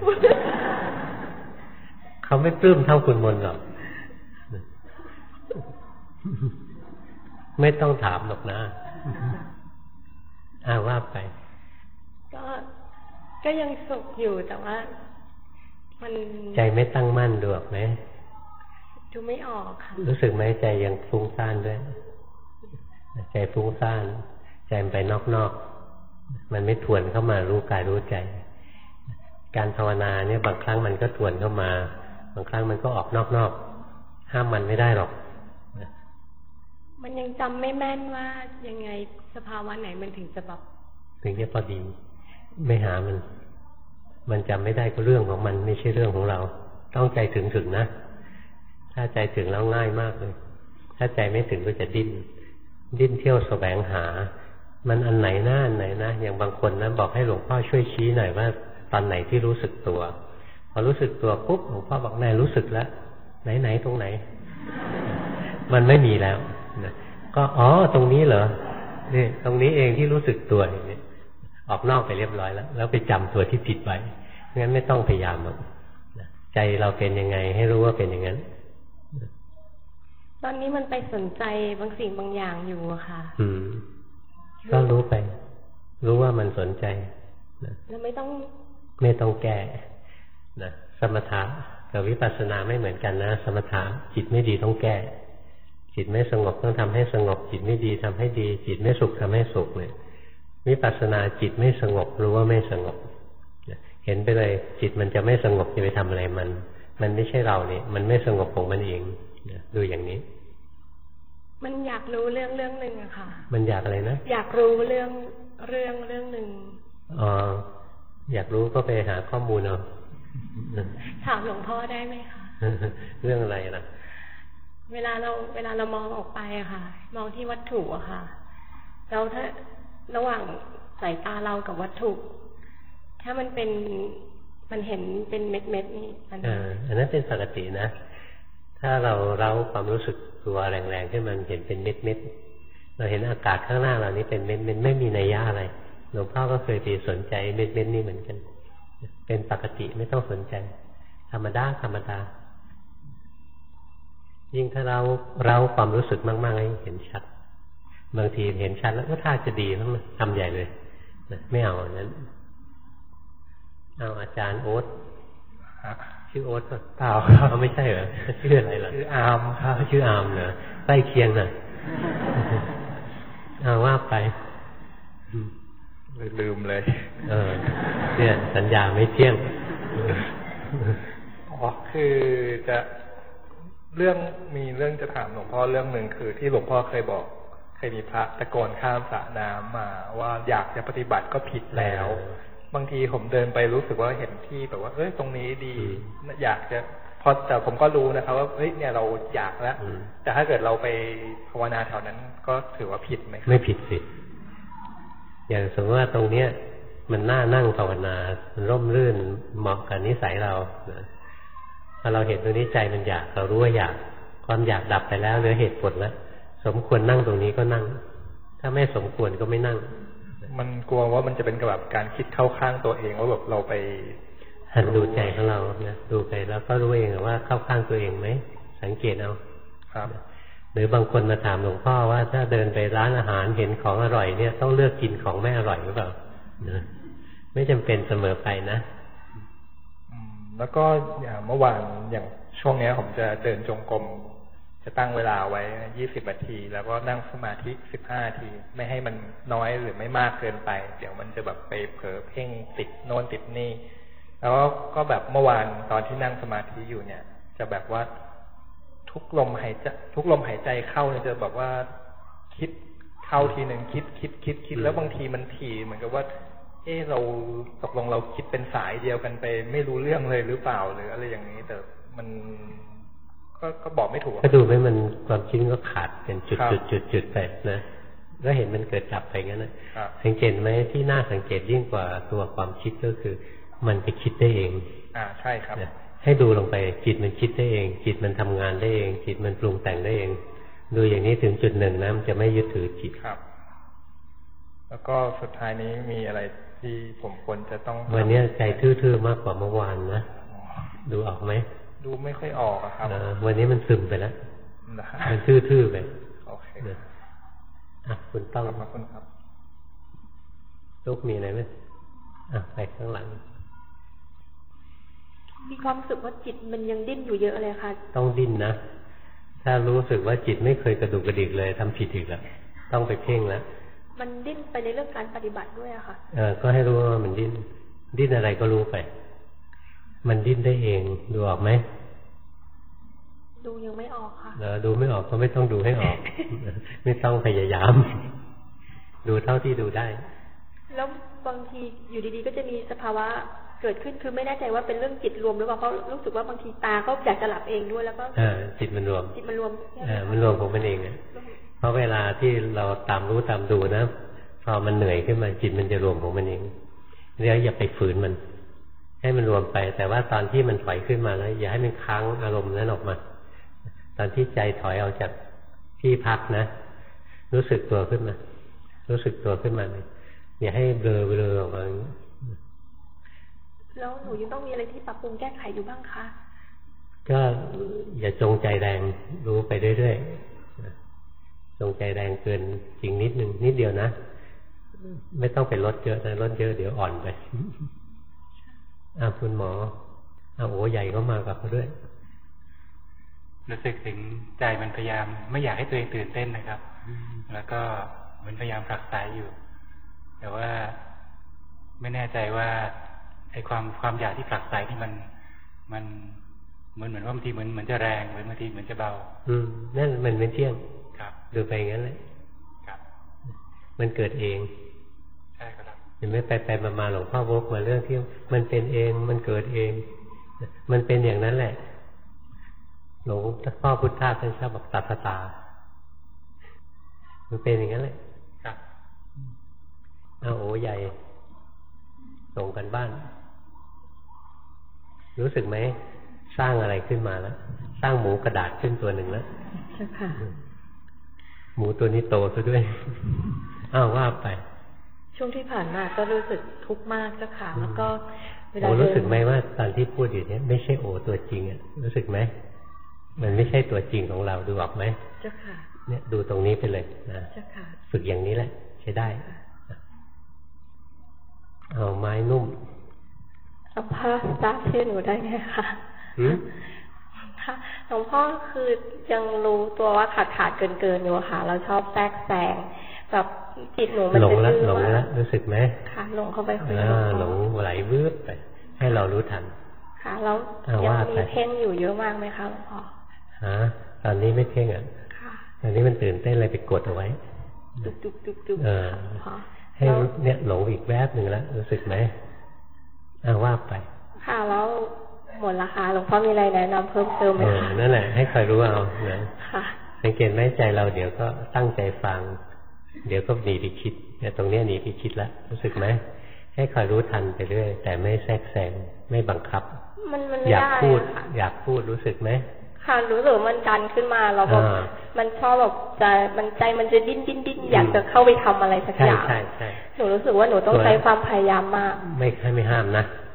เขาไม่ปลื้มเท่าคุณมนหรอกไม่ต้องถามหรอกนะอ้าว่าไปก็ก็ยังสุขอยู่แต่ว่ามันใจไม่ตั้งมั่นดูออกไหมดูไม่ออกค่ะรู้สึกไหมใจยังฟุ้งซ่านด้วยใจฟุ้งซ่านใจมันไปนอกๆมันไม่ทวนเข้ามารู้กายรู้ใจการภาวนาเนี่ยบางครั้งมันก็ทวนเข้ามาบางครั้งมันก็ออกนอกๆห้ามมันไม่ได้หรอกมันยังจำไม่แม่นว่ายังไงสภาวะไหนมันถึงจะแบบถึงจะพอดีไม่หามันมันจำไม่ได้ก็เรื่องของมันไม่ใช่เรื่องของเราต้องใจถึงถึงนะถ้าใจถึงแล้วง่ายมากเลยถ้าใจไม่ถึงก็จะดิ้นดิ้นเที่ยวแสวงหามันอันไหนหน้าอันไหนนะอย่างบางคนนะบอกให้หลวงพ่อช่วยชี้หน่อยว่าตอนไหนที่รู้สึกตัวพอรู้สึกตัวปุ๊บหลวงพ่อบอกแม่รู้สึกแล้วไหนไหนตรงไหนมันไม่มีแล้วนะก็อ๋อตรงนี้เหรอนี่ตรงนี้เองที่รู้สึกตัวอย่างนี้ออกนอกไปเรียบร้อยแล้วแล้วไปจำตัวที่ผิดไว้งั้นไม่ต้องพยายามหรอกใจเราเป็นยังไงให้รู้ว่าเป็นอย่างนั้นตอนนี้มันไปสนใจบางสิ่งบางอย่างอยู่อะค่ะอืมก็รู้ไปรู้ว่ามันสนใจแล้วไม่ต้องไม่ต้องแก้นะสมถะกับวิปัสสนาไม่เหมือนกันนะสมถะจิตไม่ดีต้องแก้จิตไม่สงบต้องทำให้สงบจิตไม่ดีทำให้ดีจิตไม่สุขทำให้สุขเลยวิปัสสนาจิตไม่สงบรู้ว่าไม่สงบเห็นไปเลยจิตมันจะไม่สงบจะไปทำอะไรมันมันไม่ใช่เราเนี่ยมันไม่สงบของมันเองดูอย่างนี้มันอยากรู้เรื่องเรื่องหนึ่งอะค่ะมันอยากอะไรนะอยากรู้เรื่องเรื่องเรื่องหนึ่งอ๋ออยากรู้ก็ไปหาข้อมูลเอาถามหลวงพ่อได้ไหมคะเรื่องอะไรล่ะเวลาเราเวลาเรามองออกไปอะค่ะมองที่วัตถุอะค่ะแล้วถ้าระหว่างสายตาเรากับวัตถุถ้ามันเป็นมันเห็นเป็นเม็ดเม็ดนี่อันนั้นอันนั้นเป็นปกตินะถ้าเราเราความรู้สึกตัวแรงๆขึ้นมันเห็นเป็นเม็ดเม็ดเราเห็นอากาศข้างหน้าเรานี้เป็นเม็ดเม็ดไม่มีนัยยะอะไรหลวงพ่อก็เคยไปสนใจเม็ดเม็ดนี่เหมือนกันเป็นปกติไม่ต้องสนใจธรรมดาธรรมดายิ่งถ้าเราเราความรู้สึกมากๆให้เห็นชัดบางทีเห็นชัดแล้วก็ท่าจะดีต้องทำใหญ่เลยนะไม่เอาอันนั้นเอาอาจารย์โอ๊ตชื่อโอ๊ตป่ะเปล่าเขาไม่ใช่เหรอชื่ออะไรล่ะชื่ออาร์มครับชื่ออาร์มเหรอใกล้เคียงน่ะเอาว่าไปลืมเลยเออเนี่ยสัญญาไม่เที่ยงอ๋อคือจะเรื่องมีเรื่องจะถามหลวงพ่อเรื่องหนึ่งคือที่หลวงพ่อเคยบอกเคยมีพระตะโกนข้ามสระน้ำมาว่าอยากจะปฏิบัติก็ผิดแล้วบางทีผมเดินไปรู้สึกว่าเห็นที่แบบว่าเอ้ยตรงนี้ดีอยากจะพอแต่ผมก็รู้นะครับว่าเฮ้ยเนี่ยเราอยากแล้วแต่ถ้าเกิดเราไปภาวนาแถวนั้นก็ถือว่าผิดไหมไม่ผิดสิอย่างสมมติว่าตรงเนี้ยมันน่านั่งภาวนามันร่มรื่นเหมาะกับนิสัยเราพอเราเห็นตรงนี้ใจมันอยากเรารู้ว่าอยากความอยากดับไปแล้วเหลือเหตุผลแล้วสมควรนั่งตรงนี้ก็นั่งถ้าไม่สมควรก็ไม่นั่งมันกลัวว่ามันจะเป็นแบบการคิดเข้าข้างตัวเองว่าแบบเราไปหันดูใจของเรานะดูไปแล้วก็รู้เองว่าเข้าข้างตัวเองไหมสังเกตเอาครับหรือบางคนมาถามหลวงพ่อว่าถ้าเดินไปร้านอาหารเห็นของอร่อยเนี่ยต้องเลือกกินของไม่อร่อยหรือเปล่าไม่จำเป็นเสมอไปนะแล้วก็อย่างเมื่อวานอย่างช่วงนี้ผมจะเดินจงกรมจะตั้งเวลาไว้ยี่สิบนาทีแล้วก็นั่งสมาธิสิบห้านาทีไม่ให้มันน้อยหรือไม่มากเกินไปเดี๋ยวมันจะแบบไปเผลอเพ่งติดโน่นติดนี่แล้วก็แบบเมื่อวานตอนที่นั่งสมาธิอยู่เนี่ยจะแบบว่าทุกลมหายใจทุกลมหายใจเข้าเนี่ยจะแบบว่าคิดเข้าทีหนึ่งคิดคิดคิดคิดแล้วบางทีมันถี่เหมือนกับว่าเออเราตกลงเราคิดเป็นสายเดียวกันไปไม่รู้เรื่องเลยหรือเปล่าหรืออะไรอย่างนี้แต่มันก็ก็บอกไม่ถูกก็ดูไหมมันความคิดก็ขาดเป็นจุดจุดจุดจุดไปนะก็เห็นมันเกิดดับไปงั้นนะสังเกตไหมที่น่าสังเกตยิ่งกว่าตัวความคิดก็คือมันไปคิดได้เองอ่าใช่ครับให้ดูลงไปจิตมันคิดได้เองจิตมันทำงานได้เองจิตมันปรุงแต่งได้เองดูอย่างนี้ถึงจุดหนึ่งนะมันจะไม่ยึดถือจิตครับแล้วก็สุดท้ายนี้มีอะไรที่ผมควรจะต้องวันนี้ใจทื่อๆมากกว่าเมื่อวานนะดูออกไหมดูไม่ค่อยออกครับวันนี้มันซึมไปแล้วมันทื่อๆไปโอเคอ่ะคุณต้องขอบคุณครับลูกมีอะไรไหมอ่ะไปข้างหลังมีความรู้สึกว่าจิตมันยังดิ้นอยู่เยอะเลยค่ะต้องดิ้นนะถ้ารู้สึกว่าจิตไม่เคยกระดุกกระดิกเลยทำผิดอีกแล้วต้องไปเพ่งแล้วมันดิ้นไปในเรื่องการปฏิบัติด้วยอะค่ะเออก็ให้รู้ว่ามันดิ้นดิ้นอะไรก็รู้ไปมันดิ้นได้เองดูออกไหมดูยังไม่ออกค่ะเออดูไม่ออกก็ไม่ต้องดูให้ออก ไม่ต้องพยายาม ดูเท่าที่ดูได้แล้วบางทีอยู่ดีๆก็จะมีสภาวะเกิดขึ้นคือไม่แน่ใจว่าเป็นเรื่องจิตรวมหรือเปล่าเพราะรู้สึกว่าบางทีตาก็อยากจะหลับเองด้วยแล้วก็จิตมันรวมจิตมันรวมเออมันรวมของมันเองเพราะเวลาที่เราตามรู้ตามดูนะพอมันเหนื่อยขึ้นมาจิตมันจะรวมของมันเองเรียกอย่าไปฝืนมันให้มันรวมไปแต่ว่าตอนที่มันถอยขึ้นมาแล้วอย่าให้มันค้างอารมณ์นั้นออกมาตอนที่ใจถอยออกจากที่พักนะรู้สึกตัวขึ้นมารู้สึกตัวขึ้นมาเลยอย่าให้เบลอเบลอออกมาแล้วหนูยังต้องมีอะไรที่ปรับปรุงแก้ไขอยู่บ้างคะก็อย่าจงใจแรงรู้ไปเรื่อยๆจงใจแรงเกินจริงนิดนึงนิดเดียวนะไม่ต้องไปลดเยอะนะลดเยอะเดี๋ยวอ่อนไปอ่าคุณหมออ่าโอ้ใหญ่ก็มากับเขาด้วยรู้สึกถึงใจมันพยายามไม่อยากให้ตัวเองตื่นเต้นนะครับแล้วก็มันพยายามผลักไสอยู่แต่ว่าไม่แน่ใจว่าไอ้ความความอยากที่ผลักไสที่มันมันเหมือนเหมือนว่าบางทีเหมือนเหมือนจะแรงเหมือนบางทีเหมือนจะเบาอืมนั่นมันไม่เที่ยงครับดูไปงั้นเลยครับมันเกิดเองใช่ครับเห็นไหมไปไปมาหลวงพ่อวกมาเรื่องที่มันเป็นเองมันเกิดเองมันเป็นอย่างนั้นแหละหลวงพ่อพุทธะท่านชอบบอกตัทตามันเป็นอย่างนั้นเลยครับเอาโอ้ใหญ่ส่งกันบ้านรู้สึกไหมสร้างอะไรขึ้นมาแล้วสร้างหมูกระดาษขึ้นตัวหนึ่งแล้วใช่ค่ะหมูตัวนี้โตซะด้วยอ้าวว่าไปช่วงที่ผ่านมาก็รู้สึกทุกข์มากเจ้าค่ะแล้วก็เวลารู้สึกไหมว่าตอนที่พูดอยู่เนี้ยไม่ใช่โอตัวจริงอ่ะรู้สึกไหมมันไม่ใช่ตัวจริงของเราดูออกไหมเจ้าค่ะเนี่ยดูตรงนี้ไปเลยนะเจ้าค่ะฝึกอย่างนี้แหละใช้ได้เอาไม้นุ่มหลวงพ่อทราบชื่อหนูได้ไงคะค่ะหลวงพ่อคือยังรู้ตัวว่าขาดขาดเกินเกินอยู่ค่ะเราชอบแทรกแซงแบบจิตหนูมันหลงแล้วหลงแล้วรู้สึกไหมค่ะหลงเข้าไปคุยหลงไหลวืบไปให้เรารู้ทันค่ะแล้วยังมีเพ่งอยู่เยอะมากไหมคะหลวงพ่อฮะตอนนี้ไม่เพ่งอ่ะค่ะตอนนี้มันตื่นเต้นอะไรไปกดเอาไว้จุกจุกจุกจุกเออให้เนี่ยหลงอีกแวบหนึ่งแล้วรู้สึกไหมอ้าว่าไปค่ะแล้วหมดละค่ะหลวงพ่อมีอะไรแนะนำเพิ่มเติมไหมคะนั่นแหละให้คอยรู้เอานะสังเกตไหมใจเราเดี๋ยวก็ตั้งใจฟังเดี๋ยวก็หนีไปคิดเนี่ยตรงนี้หนีไปคิดแล้วรู้สึกไหมให้คอยรู้ทันไปเรื่อยแต่ไม่แทรกแซงไม่บังคับมันมันอยากพูดอยากพูดรู้สึกไหมค่ะรู้สึกมันดันขึ้นมาเราแบบมันชอบแบบใจมันใจมันจะดิ้นดิ้นดิ้นอยากจะเข้าไปทำอะไรสักอย่างใช่ใช่ใช่หนูรู้สึกว่าหนูต้องใช้ความพยายามมากไม่ให้ไม่ห้ามนะ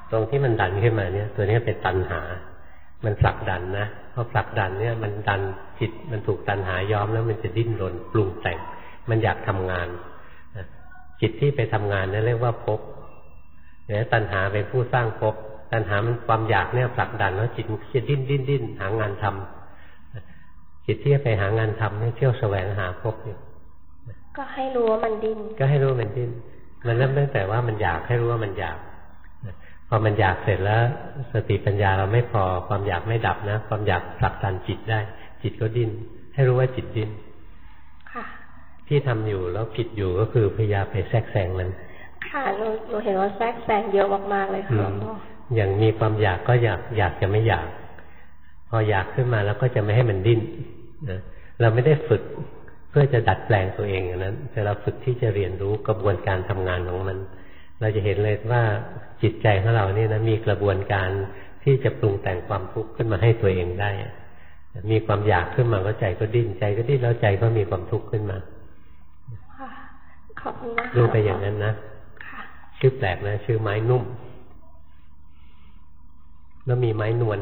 ตรงที่มันดันขึ้นมาเนี่ยตัวนี้เป็นตัณหามันผลักดันนะพอผลักดันเนี่ยมันดันจิตมันถูกตัณหาย้อมแล้วมันจะดิ้นรนปรุงแต่งมันอยากทำงานจิตที่ไปทำงานนั่นเรียกว่าภพเนี่ยตัณหาเป็นผู้สร้างภพตัณหามันความอยากเนี่ยผลักดันแล้วจิตมันจะดิ้นดิ้นดิ้นหางานทำจิตที่ไปหางานทำเนี่ยเที่ยวแสวงหาภพอยู่ก็ให้รู้ว่ามันดิ้นก็ให้รู้ว่ามันดิ้นมันเริ่มตั้งแต่ว่ามันอยากให้รู้ว่ามันอยากพอมันอยากเสร็จแล้วสติปัญญาเราไม่พอความอยากไม่ดับนะความอยากผลักดันจิตได้จิตก็ดิ้นให้รู้ว่าจิตดิ้นค่ะที่ทำอยู่แล้วผิดอยู่ก็คือพยายามไปแทรกแซงมันค่ะหนูหนูเห็นว่าแทรกแซงเยอะมากๆเลยค่ะหลวงพ่ออย่างมีความอยากก็อยากอยากจะไม่อยากพออยากขึ้นมาแล้วก็จะไม่ให้มันดิ้นนะเราไม่ได้ฝึกเพื่อจะดัดแปลงตัวเองอย่างนั้นแต่เราฝึกที่จะเรียนรู้กระบวนการทำงานของมันเราจะเห็นเลยว่าจิตใจของเราเนี่ยนะมีกระบวนการที่จะปรุงแต่งความทุกข์ขึ้นมาให้ตัวเองได้มีความอยากขึ้นมาก็ใจก็ดิ้นใจก็ดิ้นแล้วใจก็มีความทุกข์ขึ้นมาขอบคุณมากดูไปอย่างนั้นนะชื่อแปลกนะชื่อไม้นุ่มแล้วมีไม้นวล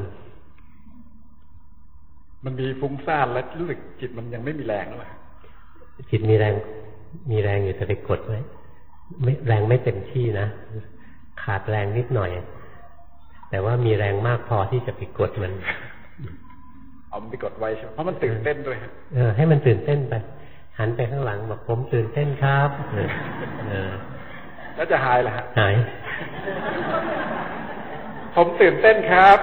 มันมีฟุ้งซ่านและรู้สึกจิตมันยังไม่มีแรงแล้วจิตมีแรงมีแรงอยู่แต่ไปกดไว้ไม่แรงไม่เต็มที่นะขาดแรงนิดหน่อยแต่ว่ามีแรงมากพอที่จะไปกดมันเอาไปกดไว้ใช่ไหมเพราะมันตื่นเต้นด้วยเออให้มันตื่นเต้นไปหันไปข้างหลังบอกผมตื่นเต้นครับเออแล้วจะหายเหรอฮะหายผมตื่นเต้นครับ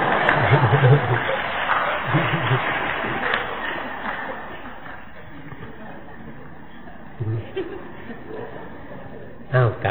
อ้าวไก่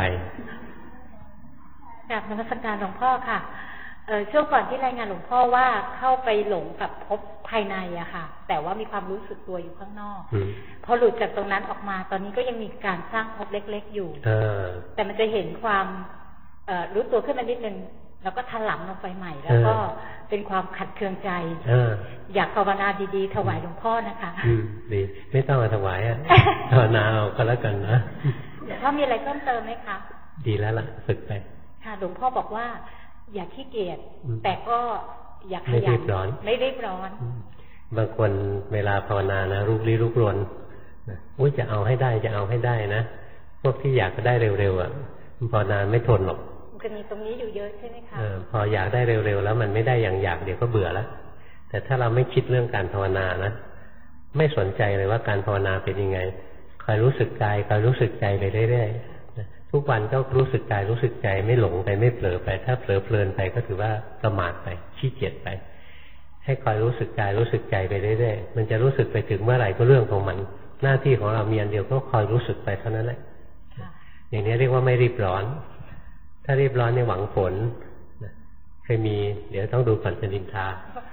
กราบนมัสการหลวงพ่อค่ะเออช่วงก่อนที่รายงานหลวงพ่อว่าเข้าไปหลงกับภพภายในอะค่ะแต่ว่ามีความรู้สึกตัวอยู่ข้างนอกพอหลุดจากตรงนั้นออกมาตอนนี้ก็ยังมีการสร้างภพเล็กๆอยู่แต่มันจะเห็นความเอ่อรู้ตัวขึ้นมานิดนึงแล้วก็ถลำลงไปใหม่แล้วก็เป็นความขัดเคืองใจอยากภาวนาดีๆถวายหลวงพ่อนะคะดีไม่ต้องมาถวายอะภาวนาเอาก็แล้วกันนะหลวงพ่อมีอะไรเพิ่มเติมไหมคะดีแล้วล่ะฝึกไปค่ะหลวงพ่อบอกว่าอย่าขี้เกียจแต่ก็อย่าขยันไม่รีบร้อนไม่รีบร้อนบางคนเวลาภาวนานะรุกลี้รุกรนอุ้ยจะเอาให้ได้จะเอาให้ได้นะพวกที่อยากได้เร็วๆอ่ะภาวนาไม่ทนหรอกมันจะมีตรงนี้อยู่เยอะใช่ไหมคะพออยากได้เร็วๆแล้วมันไม่ได้อย่างอยากเดี๋ยวก็เบื่อแล้วแต่ถ้าเราไม่คิดเรื่องการภาวนานะไม่สนใจเลยว่าการภาวนาเป็นยังไงคอยรู้สึกกายคอยรู้สึกใจไปเรื่อยๆทุกวันก็รู้สึกกายรู้สึกใจไม่หลงไปไม่เผลอไปถ้าเผลอเพลินไปก็ถือว่าประมาทไปขี้เกียจไปให้คอยรู้สึกกายรู้สึกใจไปเรื่อยๆมันจะรู้สึกไปถึงเมื่อไหร่ก็เรื่องของมันหน้าที่ของเรามีอันเดียวก็คอยรู้สึกไปเท่านั้นแหละอย่างนี้เรียกว่าไม่รีบร้อนถ้ารีบร้อนในหวังผลเคยมีเดี๋ยวต้องดูก่อนจะนินทา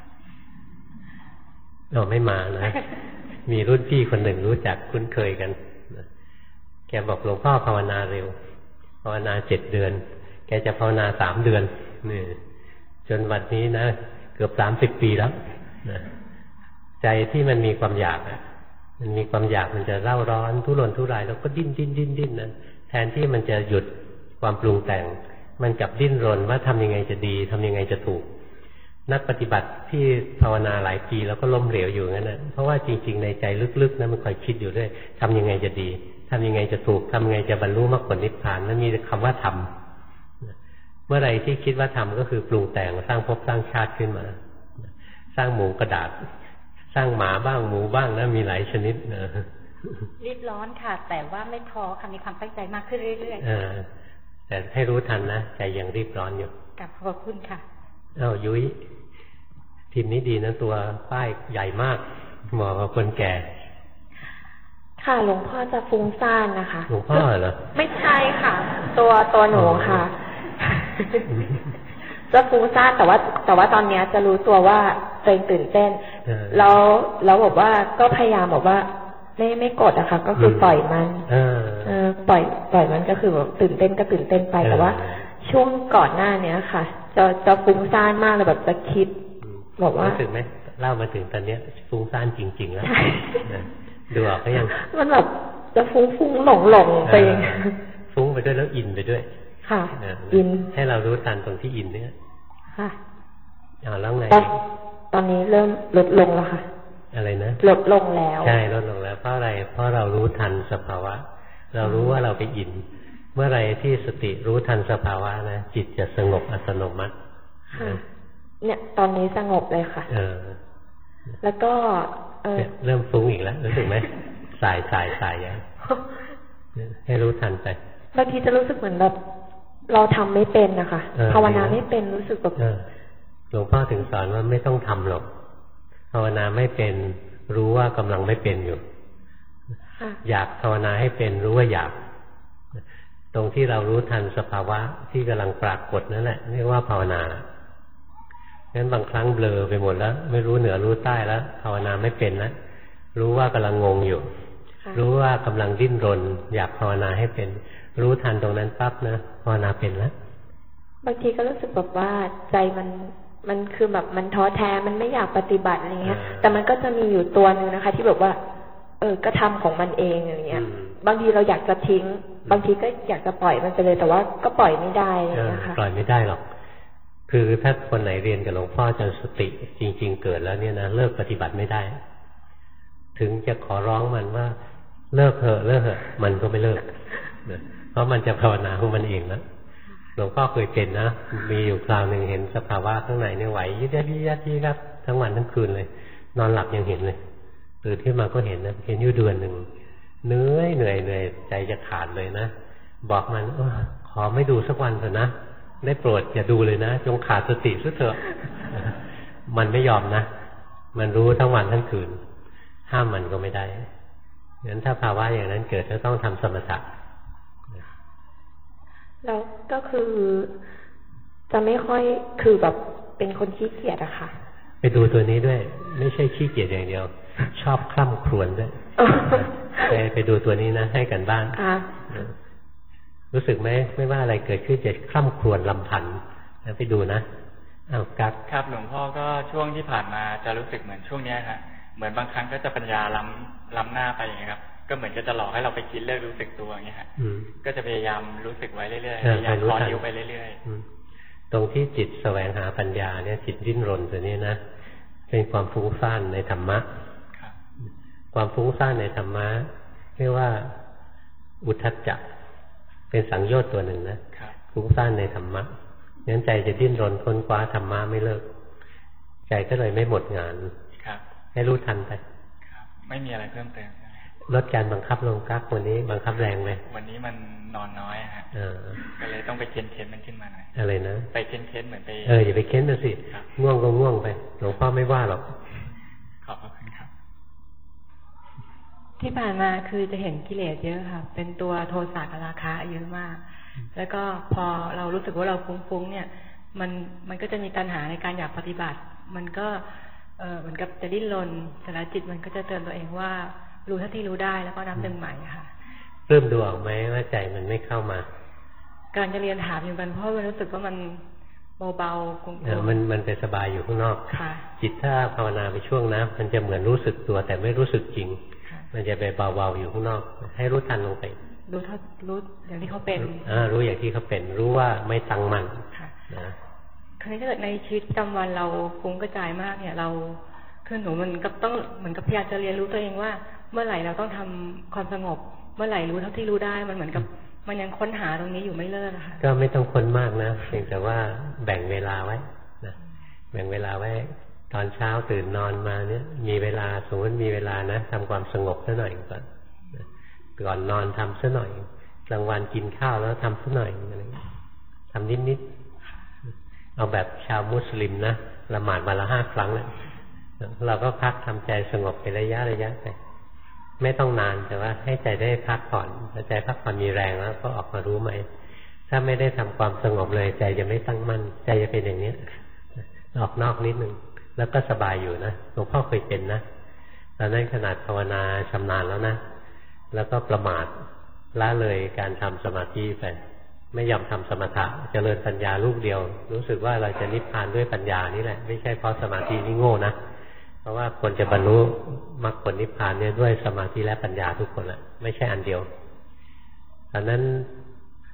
เราไม่มานะมีรุ่นพี่คนหนึ่งรู้จักคุ้นเคยกันแกบอกหลวงพ่อภาวนาเร็วภาวนาเจ็ดเดือนแกจะภาวนาสามเดือนนี่จนวันนี้นะเกือบสามสิบปีแล้วนะใจที่มันมีความอยากอ่ะมันมีความอยากมันจะเร่าร้อนทุรนทุรายแล้วก็ดิ้นดิ้นดิ้นดิ้นนะแทนที่มันจะหยุดความปรุงแต่งมันกลับดิ้นรนว่าทำยังไงจะดีทำยังไงจะถูกนักปฏิบัติที่ภาวนาหลายปีแล้วก็ล้มเหลวอยู่งั้นนะเพราะว่าจริงๆในใจลึกๆนะมันคอยคิดอยู่ด้วยทำยังไงจะดีทำยังไงจะถูกทำยังไงจะบรรลุมรรคผลนิพพานมันมีคำว่าทำเมื่อไรที่คิดว่าทำก็คือปรุงแต่งสร้างภพสร้างชาติขึ้นมาสร้างหมูกระดาษสร้างหมาบ้างหมูบ้างนะมีหลายชนิดนะรีบร้อนค่ะแต่ว่าไม่ท้อค่ะมีความตั้งใจมากขึ้นเรื่อยๆแต่ให้รู้ทันนะใจยังรีบร้อนอยู่กลับขอบคุณค่ะอ้าวยุ้ยพิมพ์นี้ดีนะตัวป้ายใหญ่มากเหมาะกับคนแก่ค่ะหลวงพ่อจะฟุ้งซ่านนะคะหลวงพ่อเหรอไม่ใช่ค่ะตัวตัวหนูค่ะจะฟุ้งซ่านแต่ว่าแต่ว่าตอนนี้จะรู้ตัวว่าตัวเองตื่นเต้นแล้วแล้วบอกว่าก็พยายามบอกว่าไม่ไม่กดอะค่ะก็คือปล่อยมันเออปล่อยปล่อยมันก็คือแบบตื่นเต้นก็ตื่นเต้นไปแต่ว่าช่วงก่อนหน้าเนี้ยค่ะจะจะฟุ้งซ่านมากเลยแบบจะคิดบอกว่ารู้สึกไหมเล่ามาถึงตอนนี้ฟุ้งซ่านจริงๆแล้วดูออกก็ยังมันแบบจะฟุ้งฟุ้งหลงหลงไปเองฟุ้งไปด้วยแล้วอินไปด้วยค่ะอินให้เรารู้ทันตรงที่อินเนี่ยค่ะอ๋อแล้วไงตอนนี้เริ่มลดลงแล้วค่ะอะไรนะลดลงแล้วใช่ลดลงแล้วเพราะอะไรเพราะเรารู้ทันสภาวะเรารู้ว่าเราไปอินเมื่อไรที่สติรู้ทันสภาวะนะจิตจะสงบอัตโนมัติเนี่ยตอนนี้สงบเลยค่ะเออแล้วก็เออเริ่มฟุ้งอีกแล้วรู้สึกไหมสายสายสายยังให้รู้ทันไปบางทีจะรู้สึกเหมือนแบบเราทำไม่เป็นนะคะภาวนาไม่เป็นรู้สึกแบบหลวงพ่อถึงสอนว่าไม่ต้องทำหรอกภาวนาไม่เป็นรู้ว่ากำลังไม่เป็นอยู่อยากภาวนาให้เป็นรู้ว่าอยากตรงที่เรารู้ทันสภาวะที่กำลังปรากฏนั่นแหละเรียกว่าภาวนางั้นบางครั้งเบลอไปหมดแล้วไม่รู้เหนือรู้ใต้แล้วภาวนาไม่เป็นแล้วรู้ว่ากำลังงงอยู่รู้ว่ากำลังดิ้นรนอยากภาวนาให้เป็นรู้ทันตรงนั้นปั๊บนะภาวนาเป็นแล้วบางทีก็รู้สึกแบบว่าใจมันมันคือแบบมันท้อแท้มันไม่อยากปฏิบัติอะไรเงี้ยแต่มันก็จะมีอยู่ตัวนึงนะคะที่แบบว่าเออก็ทำของมันเองอย่างเงี้ยบางทีเราอยากจะทิ้งบางทีก็อยากจะปล่อยมันไปเลยแต่ว่าก็ปล่อยไม่ได้อะไรเงี้ยค่ะปล่อยไม่ได้หรอกคือถ้าคนไหนเรียนกับหลวงพ่อจนสติจริงๆเกิดแล้วเนี่ยนะเลิกปฏิบัติไม่ได้ถึงจะขอร้องมันว่าเลิกเถอะเลิกเถอะมันก็ไม่เลิกเพราะมันจะภาวนาของมันเองนะหลวงพ่อเคยเป็นนะมีอยู่คราวหนึ่งเห็นสภาวะข้างในเนี่ยไหวยึดยัดยึดยัดยึดยัดทั้งวันทั้งคืนเลยนอนหลับยังเห็นเลยตื่นขึ้นมาก็เห็นนะเห็นอยู่เดือนหนึ่งเหนื่อยเหนื่อยเหนื่อยใจจะขาดเลยนะบอกมันอขอไม่ดูสักวันเถอะนะได้โปรดอย่าดูเลยนะจงขาดสติซะเถอะมันไม่ยอมนะมันรู้ทั้งวันทั้งคืนห้ามมันก็ไม่ได้งั้นถ้าภาวะอย่างนั้นเกิดจะต้องทำสมถะแล้วก็คือจะไม่ค่อยคือแบบเป็นคนขี้เกียจอะค่ะไปดูตัวนี้ด้วยไม่ใช่ขี้เกียจอย่างเดียวชอบคล่ำครวญด้วยไปไปดูตัวนี้นะให้กันบ้านรู้สึกไหมไม่ว่าอะไรเกิดขึ้นจะคล่ำครวญลำพันธ์ไปดูนะอ้าวกั๊กครับหลวงพ่อก็ช่วงที่ผ่านมาจะรู้สึกเหมือนช่วงนี้ฮะเหมือนบางครั้งก็จะปัญญาล้ำล้ำหน้าไปอย่างนี้ครับก็เหมือนจะหลอกให้เราไปคิดเรื่องรู้สึกตัวอย่างนี้ฮะก็จะพยายามรู้สึกไว้เรื่อยๆพยายามคลอนนิ้วไปเรื่อยๆตรงที่จิตแสวงหาปัญญาเนี่ยจิตดิ้นรนตัวนี้นะเป็นความฟุ้งซ่านในธรรมะความฟุ้งซ่านในธรรมะเรียกว่าอุทธัจจะเป็นสังโยชน์ตัวหนึ่งนะฟุ้งซ่านในธรรมะงั้นใจจะดิ้นรนค้นคว้าธรรมะไม่เลิกใจก็เลยไม่หมดงานให้รู้ทันไปไม่มีอะไรเพิ่มเติมลดการบังคับลงกักวันนี้บังคับแรงไหมวันนี้มันนอนน้อยฮะก็เลยต้องไปเค้นเค้นมันขึ้นมาหน่อยอะไรนะไปเค้นเค้นเหมือนไปเอออย่าไปเค้นนะสิง่วงก็ง่วงไปหลวงพ่อไม่ว่าหรอกขอบคุณครับที่ผ่านมาคือจะเห็นกิเลสเยอะค่ะเป็นตัวโทสะกับราคะเยอะมากแล้วก็พอเรารู้สึกว่าเราฟุ้งๆเนี่ยมันมันก็จะมีตัณหาในการอยากปฏิบัติมันก็เออเหมือนกับจะดิ้นรนแต่ละจิตมันก็จะเตือนตัวเองว่ารู้เท่าที่รู้ได้แล้วก็นับหนึ่งใหม่ค่ะเริ่มดูออกไหมว่าใจมันไม่เข้ามากำลังจะเรียนถามอยู่กันเพราะมันรู้สึกว่ามันเบาๆกุ้งๆมันมันเป็นสบายอยู่ข้างนอกจิตถ้าภาวนาไปช่วงนะมันจะเหมือนรู้สึกตัวแต่ไม่รู้สึกจริงมันจะไปเบาๆอยู่ข้างนอกให้รู้ทันลงไปรู้เท่ารู้อย่างที่เขาเป็นอ่ารู้อย่างที่เขาเป็นรู้ว่าไม่ตั้งมั่นนะคราวนี้ถ้าเกิดในชีวิตประจำวันเราฟุ้งกระจายมากเนี่ยเราคือหนูมันก็ต้องเหมือนกับพยายามจะเรียนรู้ตัวเองว่าเมื่อไหร่เราต้องทำความสงบเมื่อไหร่รู้เท่าที่รู้ได้มันเหมือนกับมันยังค้นหาตรงนี้อยู่ไม่เลิกค่ะก็ไม่ต้องค้นมากนะเพียงแต่ว่าแบ่งเวลาไว้นะแบ่งเวลาไว้ตอนเช้าตื่นนอนมาเนี่ยมีเวลาสมมติมีเวลานะทำความสงบซะหน่อยก่อนก่อนนอนทำซะหน่อยกลางวันกินข้าวแล้วทำซะหน่อยอะไรทำนิดๆเอาแบบชาวมุสลิมนะละหมาดวันละห้าครั้งเลยเราก็พักทำใจสงบเป็นระยะระยะไปไม่ต้องนานแต่ว่าให้ใจได้พักผ่อนถ้าใจพักผ่อนมีแรงแล้วก็ออกมารู้ไหมถ้าไม่ได้ทำความสงบเลยใจจะไม่ตั้งมั่นใจจะเป็นอย่างนี้ออกนอกนิดนึงแล้วก็สบายอยู่นะหลวงพ่อเคยเป็นนะตอนนั้นขนาดภาวนาชำนาญแล้วนะแล้วก็ประมาทละเลยการทำสมาธิไปไม่ยอมทำสมถะเจริญปัญญาลูกเดียวรู้สึกว่าเราจะนิพพานด้วยปัญญานี่แหละไม่ใช่เพราะสมาธินี่โง่นะเพราะว่าคนจะบรรลุมรรคผลนิพพานเนี่ยด้วยสมาธิและปัญญาทุกคนแหละไม่ใช่อันเดียวตอนนั้น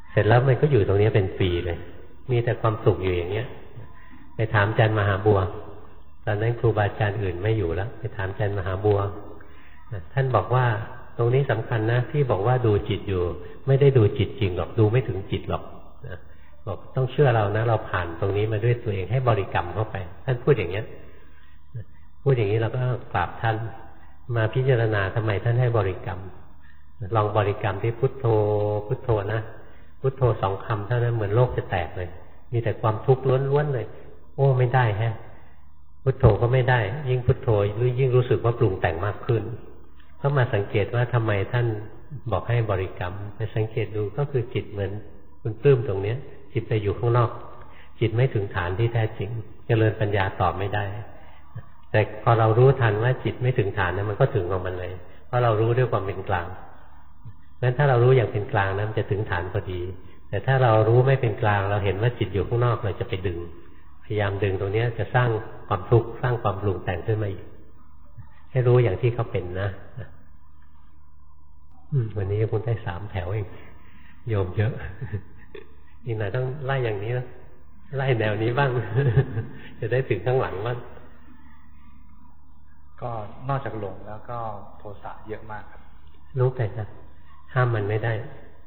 เสร็จแล้วมันก็อยู่ตรงนี้เป็นปีเลยมีแต่ความสุขอยู่อย่างเงี้ยไปถามอาจารย์มหาบัวตอนนั้นครูบาอาจารย์อื่นไม่อยู่แล้วไปถามอาจารย์มหาบัวท่านบอกว่าตรงนี้สำคัญนะที่บอกว่าดูจิตอยู่ไม่ได้ดูจิตจริงหรอกดูไม่ถึงจิตหรอกนะบอกต้องเชื่อเรานะเราผ่านตรงนี้มาด้วยตัวเองให้บริกรรมเข้าไปท่านพูดอย่างเงี้ยพูดอย่างนี้เราก็กราบท่านมาพิจารณาทำไมท่านให้บริกรรมลองบริกรรมที่พุทโธพุทโธนะพุทโธสองคำเท่านั้นเหมือนโลกจะแตกเลยมีแต่ความทุกข์ล้วนๆเลยโอ้ไม่ได้แฮะพุทโธก็ไม่ได้ยิ่งพุทโธยิ่งรู้สึกว่าปรุงแต่งมากขึ้นก็มาสังเกตว่าทำไมท่านบอกให้บริกรรมไปสังเกตดูก็คือจิตเหมือนคุณปลื้มตรงเนี้ยจิตไปอยู่ข้างนอกจิตไม่ถึงฐานที่แท้จริงเจริญปัญญาตอบไม่ได้แต่พอเรารู้ทันว่าจิตไม่ถึงฐานนั้นมันก็ถึงของมันเลยเพราะเรารู้ด้วยความเป็นกลางงั้นถ้าเรารู้อย่างเป็นกลางนั้นจะถึงฐานพอดีแต่ถ้าเรารู้ไม่เป็นกลางเราเห็นว่าจิตอยู่ข้างนอกเราจะไปดึงพยายามดึงตรงนี้จะสร้างความทุกข์สร้างความปรุงแต่งขึ้นมาอีกให้รู้อย่างที่เขาเป็นนะวันนี้คุณได้สามแถวเองโยมเยอะอีกหน่อยต้องไล่อย่างนี้นะไล่แนวนี้บ้าง จะได้ถึงข้างหลังบ้างก็นอกจากหลงแล้วก็โทสะเยอะมากครับรู้ไปนะห้ามมันไม่ได้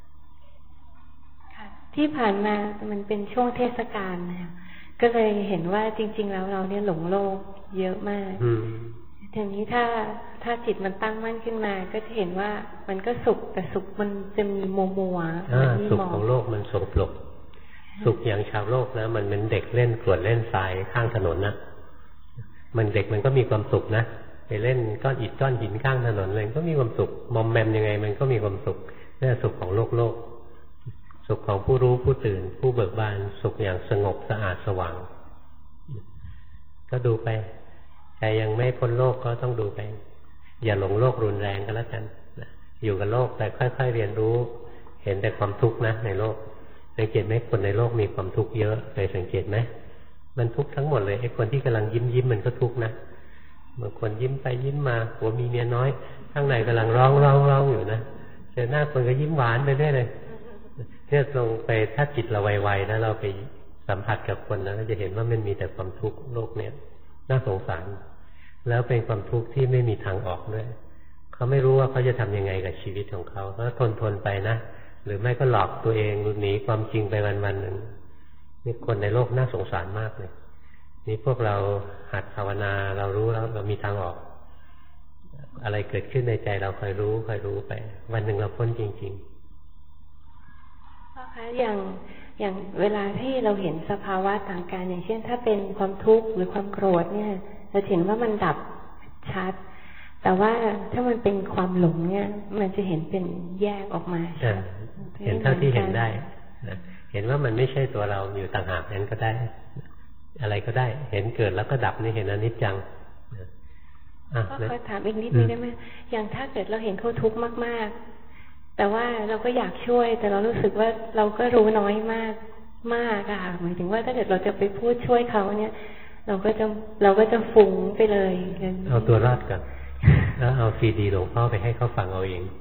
ค่ะที่ผ่านมามันเป็นช่วงเทศกาลนะคะก็เลยเห็นว่าจริงๆแล้วเราเนี่ยหลงโลกเยอะมากทีนี้ถ้าถ้าจิตมันตั้งมั่นขึ้นมาก็จะเห็นว่ามันก็สุขแต่สุขมันจะมีมัวมัวสุขของโลกมันสกปรกสุขอย่างชาวโลกนะมันเหมือนเด็กเล่นกรวดเล่นทรายข้างถนนนะมันเด็กมันก็มีความสุขนะไปเล่นก้อนอิฐก้อนหินข้างถนนเลยก็มีความสุขมอมแมมยังไงมันก็มีความสุขนี่สุขของโลกโลกสุขของผู้รู้ผู้ตื่นผู้เบิกบานสุขอย่างสงบสะอาดสว่างก็ดูไปใครยังไม่พ้นโลกก็ต้องดูไปอย่าหลงโลกรุนแรงก็แล้วกันอยู่กับโลกแต่ค่อยๆเรียนรู้เห็นแต่ความทุกข์นะในโลกสังเกตไหมคนในโลกมีความทุกข์เยอะเคยสังเกตไหมมันทุกข์ทั้งหมดเลยไอ้คนที่กำลังยิ้มยิ้มมันก็ทุกข์นะบางคนยิ้มไปยิ้มมาหัวมีเมียน้อยข้างในกำลังร้องร้องร้องอยู่นะเจอหน้าคนก็ยิ้มหวานไปเรื่อยเลยเนี่ยลงไปถ้าจิตเราไวๆนะเราไปสัมผัสกับคนนะเราจะเห็นว่ามันมีแต่ความทุกข์โลกเนี่ยน่าสงสารแล้วเป็นความทุกข์ที่ไม่มีทางออกด้วยเขาไม่รู้ว่าเขาจะทำยังไงกับชีวิตของเขาเขาทนทนไปนะหรือไม่ก็หลอกตัวเองหนีความจริงไปวันๆหนึ่งนี่คนในโลกน่าสงสารมากเลยนี่พวกเราหัดภาวนาเรารู้แล้วเรามีทางออกอะไรเกิดขึ้นในใจเราคอยรู้คอยรู้ไปวันหนึ่งเราพ้นจริงๆพ่อคะอย่างอย่างเวลาที่เราเห็นสภาวะต่างกันอย่างเช่นถ้าเป็นความทุกข์หรือความโกรธเนี่ยเราเห็นว่ามันดับชัดแต่ว่าถ้ามันเป็นความหลงเนี่ยมันจะเห็นเป็นแยกออกมาเห็นเท่าที่เห็นได้เห็นว่ามันไม่ใช่ตัวเราอยู่ต่างหากนั้นก็ได้อะไรก็ได้เห็นเกิดแล้วก็ดับนี่เห็นอนิจจังก็ขอถามอีกนิดนึงได้ไหมอย่างถ้าเกิดเราเห็นเขาทุกข์มากๆแต่ว่าเราก็อยากช่วยแต่เรารู้สึกว่าเราก็รู้น้อยมากมากอะหมายถึงว่าถ้าเกิดเราจะไปพูดช่วยเขาเนี่ยเราก็จะเราก็จะฟุ้งไปเลยเอาตัวรอดก่อนแล้วเอาซีดีหลวงพ่อไปให้เขาฟังเอาเอง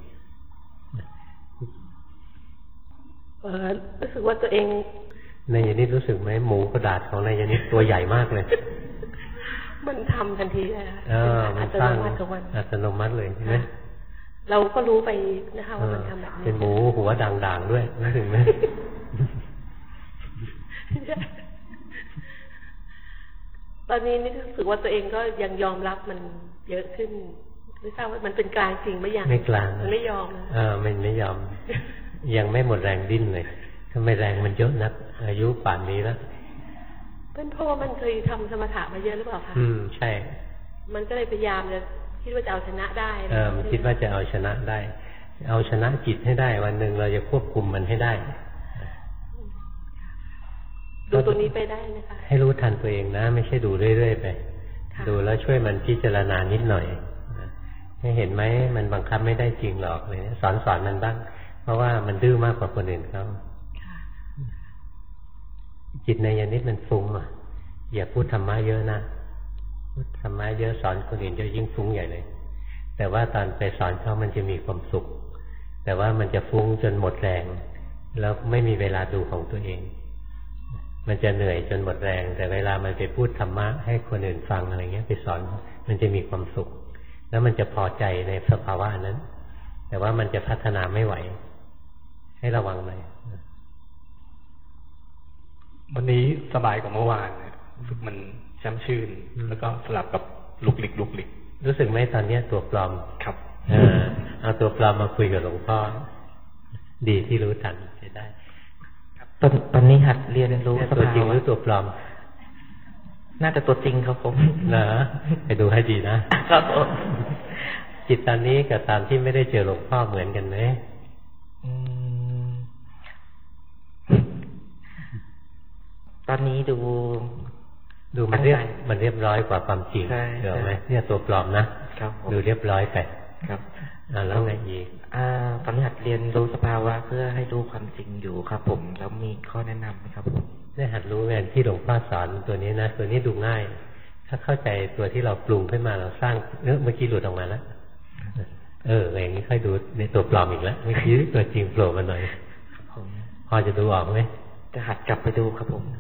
รู้สึกว่าตัวเองนายยนิดรู้สึกไหมหมูกระดาษของนายยนิดตัวใหญ่มากเลยมันทำทันทีเลยเออมันสร้างอัตโนมัติเลยใช่ไหมเราก็รู้ไปนะคะว่ามันทำแบบนี้เป็นหมูหัวด่างๆด้วยรู้สึกไหมตอนนี้นี่รู้สึกว่าตัวเองก็ยังยอมรับมันเยอะขึ้นไม่ทราบว่ามันเป็นกลางจริงไหมยังไม่กลางมันไม่ยอมเออมันไม่ยอมยังไม่หมดแรงดิ้นเลยทำไมแรงมันเยอะนักอายุป่านนี้แล้วเป็นเพราะว่ามันเคยทำสมถะมาเยอะหรือเปล่าคะอืมใช่มันก็เลยพยายามจะคิดว่าจะเอาชนะได้เออมันคิดว่าจะเอาชนะได้เอาชนะจิตให้ได้วันหนึ่งเราจะควบคุมมันให้ได้ดูตัวนี้ไปได้ไหมคะให้รู้ทันตัวเองนะไม่ใช่ดูเรื่อยๆไปดูแล้วช่วยมันพิจารณานิดหน่อยให้เห็นไหมมันบังคับไม่ได้จริงหรอกเลยสอนสอนมันบ้างเพราะว่ามันดื้อมากกว่าคนอื่นเขาจิตในยานิดมันฟุ้งอ่ะอย่าพูดธรรมะเยอะนะพูดธรรมะเยอะสอนคนอื่นจะยิ่งฟุ้งใหญ่เลยแต่ว่าตอนไปสอนเขามันจะมีความสุขแต่ว่ามันจะฟุ้งจนหมดแรงแล้วไม่มีเวลาดูของตัวเองมันจะเหนื่อยจนหมดแรงแต่เวลามันไปพูดธรรมะให้คนอื่นฟังอะไรเงี้ยไปสอนมันจะมีความสุขแล้วมันจะพอใจในสภาวะนั้นแต่ว่ามันจะพัฒนาไม่ไหวให้ระวังหน่อยวันนี้สบายกว่าเมื่อวานนะรู้สึกมันแช่มชื่นแล้วก็สลับกับลุกลิกลุกลิกรู้สึกไหมตอนนี้ตัวปลอมครับเออเอาตัวปลอมมาคุยกับหลวงพ่อดีที่รู้ทันใช้ได้ตอนตอนนี้หัดเรียนรู้ตัวจริงหรือตัวปลอมน่าจะตัวจริงครับผมเหรอไปดูให้ดีนะครับจิตตอนนี้กับตอนที่ไม่ได้เจอหลวงพ่อเหมือนกันไหมตอนนี้ดูดูมันเรียบมันเรียบร้อยกว่าความจริงเดี๋ยวไหมเนี่ยตัวปลอมนะดูเรียบร้อยไปครับอ่าแล้วไงอีกอ่าตอนนี้หัดเรียนรู้สภาวะเพื่อให้รู้ความจริงอยู่ครับผมแล้วมีข้อแนะนำไหมครับผมได้หัดรู้งานที่หลวงพ่อสอนตัวนี้นะตัวนี้ดูง่ายถ้าเข้าใจตัวที่เราปรุงขึ้นมาเราสร้างเมื่อกี้หลุดออกมาแล้วเอออย่างนี้ค่อยดูในตัวปลอมอีกแล้วเมื่อกี้ตัวจริงโผล่มาหน่อยพอจะดูออกไหมจะหัดกลับไปดูครับผม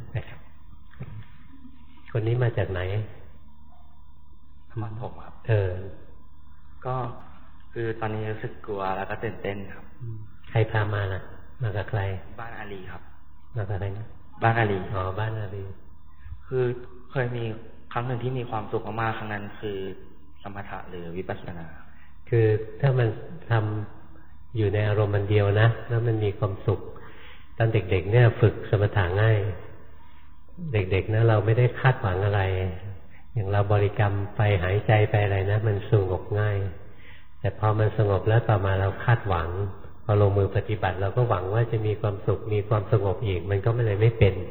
คนนี้มาจากไหนสมานผมครับเออก็คือตอนนี้รู้สึกกลัวแล้วก็ตื่นเต้นครับใครพามาล่ะมากับใครบ้านอาลีครับมากับใครนะบ้านอาลีอ๋อบ้านอาลีคือเคยมีครั้งหนึ่งที่มีความสุขมากๆครั้งนั้นคือสมถะหรือวิปัสสนาคือถ้ามันทำอยู่ในอารมณ์มันเดียวนะแล้วมันมีความสุขตอนเด็กๆเนี่ยฝึกสมถะง่ายเด็กๆนะเราไม่ได้คาดหวังอะไรอย่างเราบริกรรมไปหายใจไปอะไรนะมันสงบง่ายแต่พอมันสงบแล้วต่อมาเราคาดหวังพอลงมือปฏิบัติเราก็หวังว่าจะมีความสุขมีความสงบอีกมันก็ไม่เลยไม่เป็น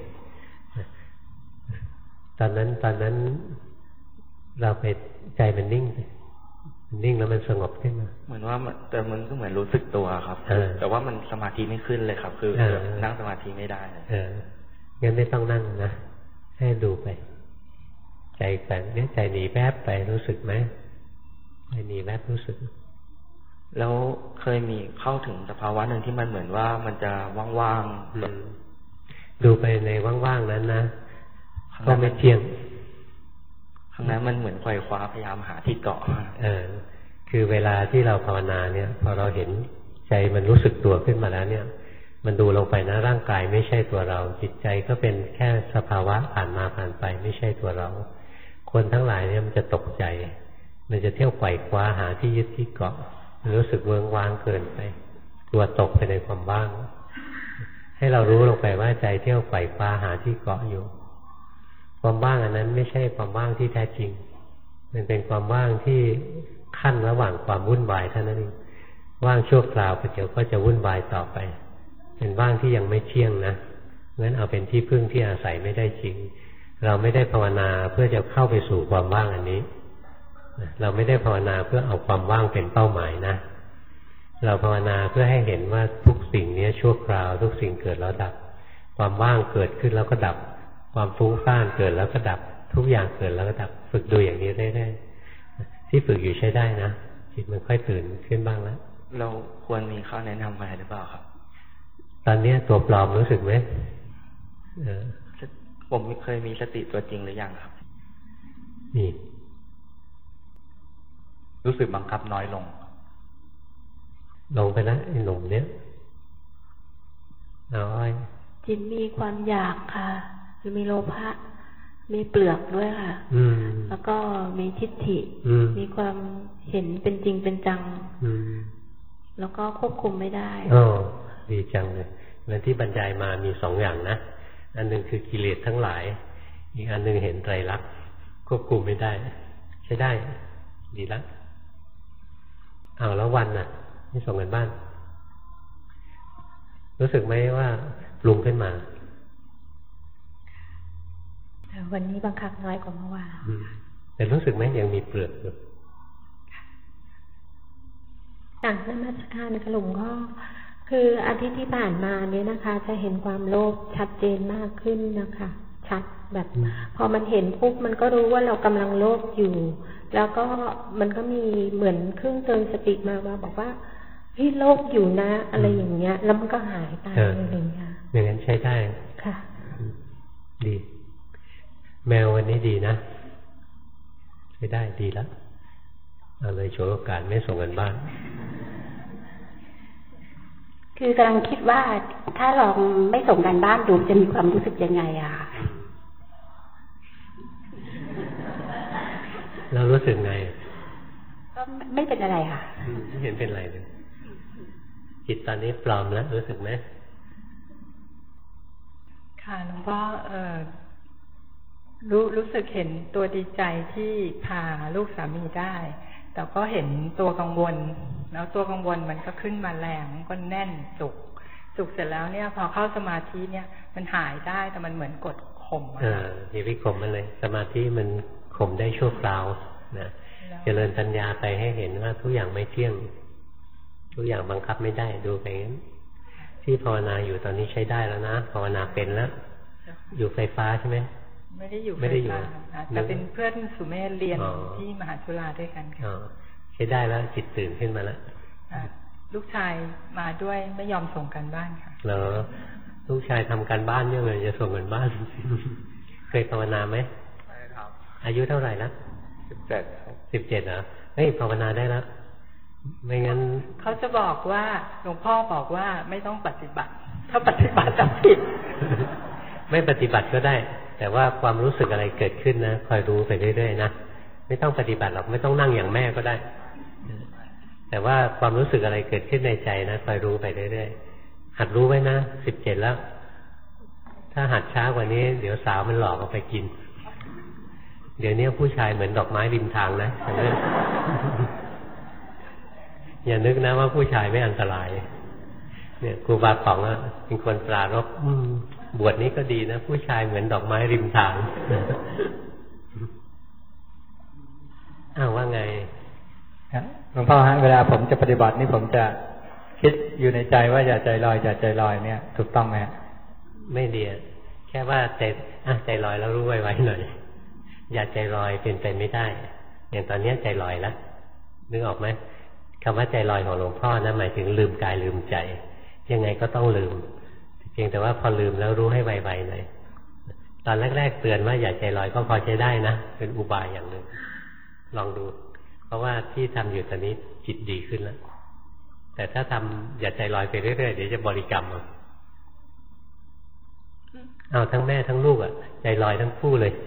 ตอนนั้นตอนนั้นเราไปใจมันนิ่งนิ่งแล้วมันสงบขึ้นมาเหมือนว่าแต่มันก็เหมือนรู้สึกตัวครับแต่ว่ามันสมาธิไม่ขึ้นเลยครับคือนั่งสมาธิไม่ได้เอองั้นไม่ต้องนั่งนะให้ดูไปใจแฝงเนี่ยใจหนีแวบไปรู้สึกไหมใจหนีแวบรู้สึกแล้วเคยมีเข้าถึงสภาวะหนึ่งที่มันเหมือนว่ามันจะว่างๆดูไปในว่างๆนั้นนะก็ไม่เที่ยงข้างนั้นมันเหมือนไขว่คว้าพยายามหาที่เกาะเออคือเวลาที่เราภาวนาเนี่ยพอเราเห็นใจมันรู้สึกตัวขึ้นมาแล้วเนี่ยมันดูลงไปนะร่างกายไม่ใช่ตัวเราจิตใจก็เป็นแค่สภาวะผ่านมาผ่านไปไม่ใช่ตัวเราคนทั้งหลายเนี่ยมันจะตกใจมันจะเที่ยวไขว่คว้าหาที่ยึดที่เกาะมันรู้สึกเวิ้งว้างเกินไปกลัวตกไปในความว่างให้เรารู้ลงไปว่าใจเที่ยวไขว่คว้าหาที่เกาะอยู่ความว่างอันนั้นไม่ใช่ความว่างที่แท้จริงมันเป็นความว่างที่ขั้นระหว่างความวุ่นวายเท่านั้นเองว่างชั่วคราวเดี๋ยวก็จะวุ่นวายต่อไปเป็นว่างที่ยังไม่เที่ยงนะงั้นเอาเป็นที่พึ่งที่อาศัยไม่ได้จริงเราไม่ได้ภาวนาเพื่อจะเข้าไปสู่ความว่างอันนี้เราไม่ได้ภาวนาเพื่อเอาความว่างเป็นเป้าหมายนะเราภาวนาเพื่อให้เห็นว่าทุกสิ่งนี้ชั่วคราวทุกสิ่งเกิดแล้วดับความว่างเกิดขึ้นแล้วก็ดับความฟุ้งซ่านเกิดแล้วก็ดับทุกอย่างเกิดแล้วก็ดับฝึกดูอย่างนี้ได้ๆที่ฝึกอยู่ใช้ได้นะจิตมันค่อยตื่นขึ้นบ้างแล้วเราควรมีข้อแนะนำอะไรหรือเปล่าครับตอนนี้ตัวปลอมรู้สึกไหมเออผมเคยมีสติตัวจริงหรือยังครับนี่รู้สึกบังคับน้อยลงลงไปแล้วไอ้หนุ่มเนี้ยน้อยจิตมีความอยากค่ะมีโลภะมีเปลือกด้วยค่ะแล้วก็มีทิฏฐิมีความเห็นเป็นจริงเป็นจังแล้วก็ควบคุมไม่ได้อ๋อดีจังเลยเหมือนที่บรรยายมามีสองอย่างนะอันหนึ่งคือกิเลสทั้งหลายอีกอันหนึ่งเห็นไตรลักษณ์ควบคุมไม่ได้ใช้ได้ดีแล้วเอาแล้ววันน่ะนี่ส่งกันบ้านรู้สึกไหมว่าปรุงขึ้นมาวันนี้บังคับน้อยกว่าเมื่อวานแต่รู้สึกไหมยังมีเปลือกอยู่ต่างนมัสการกระหลุมก็คืออาทิตย์ที่ผ่านมาเนี้ยนะคะจะเห็นความโลภชัดเจนมากขึ้นนะคะชัดแบบพอมันเห็นปุ๊บมันก็รู้ว่าเรากำลังโลภอยู่แล้วก็มันก็มีเหมือนเครื่องเตือนสติมาว่าบอกว่าที่โลกอยู่นะ อะไรอย่างเงี้ยแล้วมันก็หายไปอะไรอย่างเงี้ยอย่างนั้นใช้ได้ค่ะดีแมววันนี้ดีนะใช้ได้ดีแล้วเอาเลยโฉวยโอกาสไม่ส่งกันบ้านคือกำลังคิดว่าถ้าลองไม่ส่งกันบ้านดูจะมีความรู้สึกยังไงอะเรารู้สึกไงก็ไม่เป็นอะไรค่ะไม่เห็นเป็นไรเลยจิตตอนนี้ปลอมแล้วรู้สึกไหมค่ะหลวงพ่อเออรู้รู้สึกเห็นตัวดีใจที่พาลูกสามีได้แต่ก็เห็นตัวกังวลแล้วตัวกังวลมันก็ขึ้นมาแรงก็แน่นจุกจุกเสร็จแล้วเนี่ยพอเข้าสมาธิเนี่ยมันหายได้แต่มันเหมือนกดข่มอ่าอย่าไปข่มมันเลยสมาธิมันข่มได้ชั่วคราวนะเจริญปัญญาไปให้เห็นว่าทุกอย่างไม่เที่ยงทุกอย่างบังคับไม่ได้ดูไปงั้นที่ภาวนาอยู่ตอนนี้ใช้ได้แล้วนะภาวนาเป็นแล้วอยู่ไฟฟ้าใช่ไหมไม่ได้อยู่ไม่ได้อยู่แต่เป็นเพื่อนสุเมธเรียนที่มหาจุฬาด้วยกันค่ะใช้ได้แล้วจิตตื่นขึ้นมาแล้วลูกชายมาด้วยไม่ยอมส่งกันบ้านค่ะเหรอลูกชายทำการบ้านเยอะเลยจะส่งกันบ้านเคยภาวนาไหมไม่ครับอายุเท่าไหร่แล้วสิบเจ็ดสิบเจ็ดเหรอเฮ้ยภาวนาได้แล้วไม่งั้นเขาจะบอกว่าหลวงพ่อบอกว่าไม่ต้องปฏิบัติถ้าปฏิบัติจะผิดไม่ปฏิบัติก็ได้แต่ว่าความรู้สึกอะไรเกิดขึ้นนะคอยรู้ไปเรื่อยๆนะไม่ต้องปฏิบัติหรอกไม่ต้องนั่งอย่างแม่ก็ได้แต่ว่าความรู้สึกอะไรเกิดขึ้นในใจนะคอยรู้ไปเรื่อยๆหัดรู้ไว้นะสิบเจ็ดแล้วถ้าหัดช้ากว่านี้เดี๋ยวสาวมันหลอกเอาไปกินเดี๋ยวนี้ผู้ชายเหมือนดอกไม้ริมทางนะอย่านึกนะว่าผู้ชายไม่อันตรายเนี่ยครูบาป๋องอ่ะเป็นคนปรารภบวชนี้ก็ดีนะผู้ชายเหมือนดอกไม้ริมทางอ้าวว่าไงหลวงพ่อฮะเวลาผมจะปฏิบัตินี่ผมจะคิดอยู่ในใจว่าอย่าใจลอยอย่าใจลอยเนี่ยถูกต้องไหมไม่ดีแค่ว่าใจอ่ะใจลอยแล้วรู้ไว้ๆหน่อยอย่าใจลอยเป็นไปไม่ได้อย่างตอนนี้ใจลอยแล้วนึกออกไหมคำว่าใจลอยของหลวงพ่อนะหมายถึงลืมกายลืมใจยังไงก็ต้องลืมเพียงแต่ว่าพอลืมแล้วรู้ให้ไวๆหน่อยตอนแรกๆเตือนว่าอย่าใจลอยก็พอใช้ได้นะเป็นอุบายอย่างหนึ่งลองดูเพราะว่าที่ทำอยู่ตอนนี้จิตดีขึ้นแล้วแต่ถ้าทำอย่าใจลอยไปเรื่อยๆเดี๋ยวจะบริกรรมเอาเอาทั้งแม่ทั้งลูกอ่ะใจลอยทั้งคู่เลย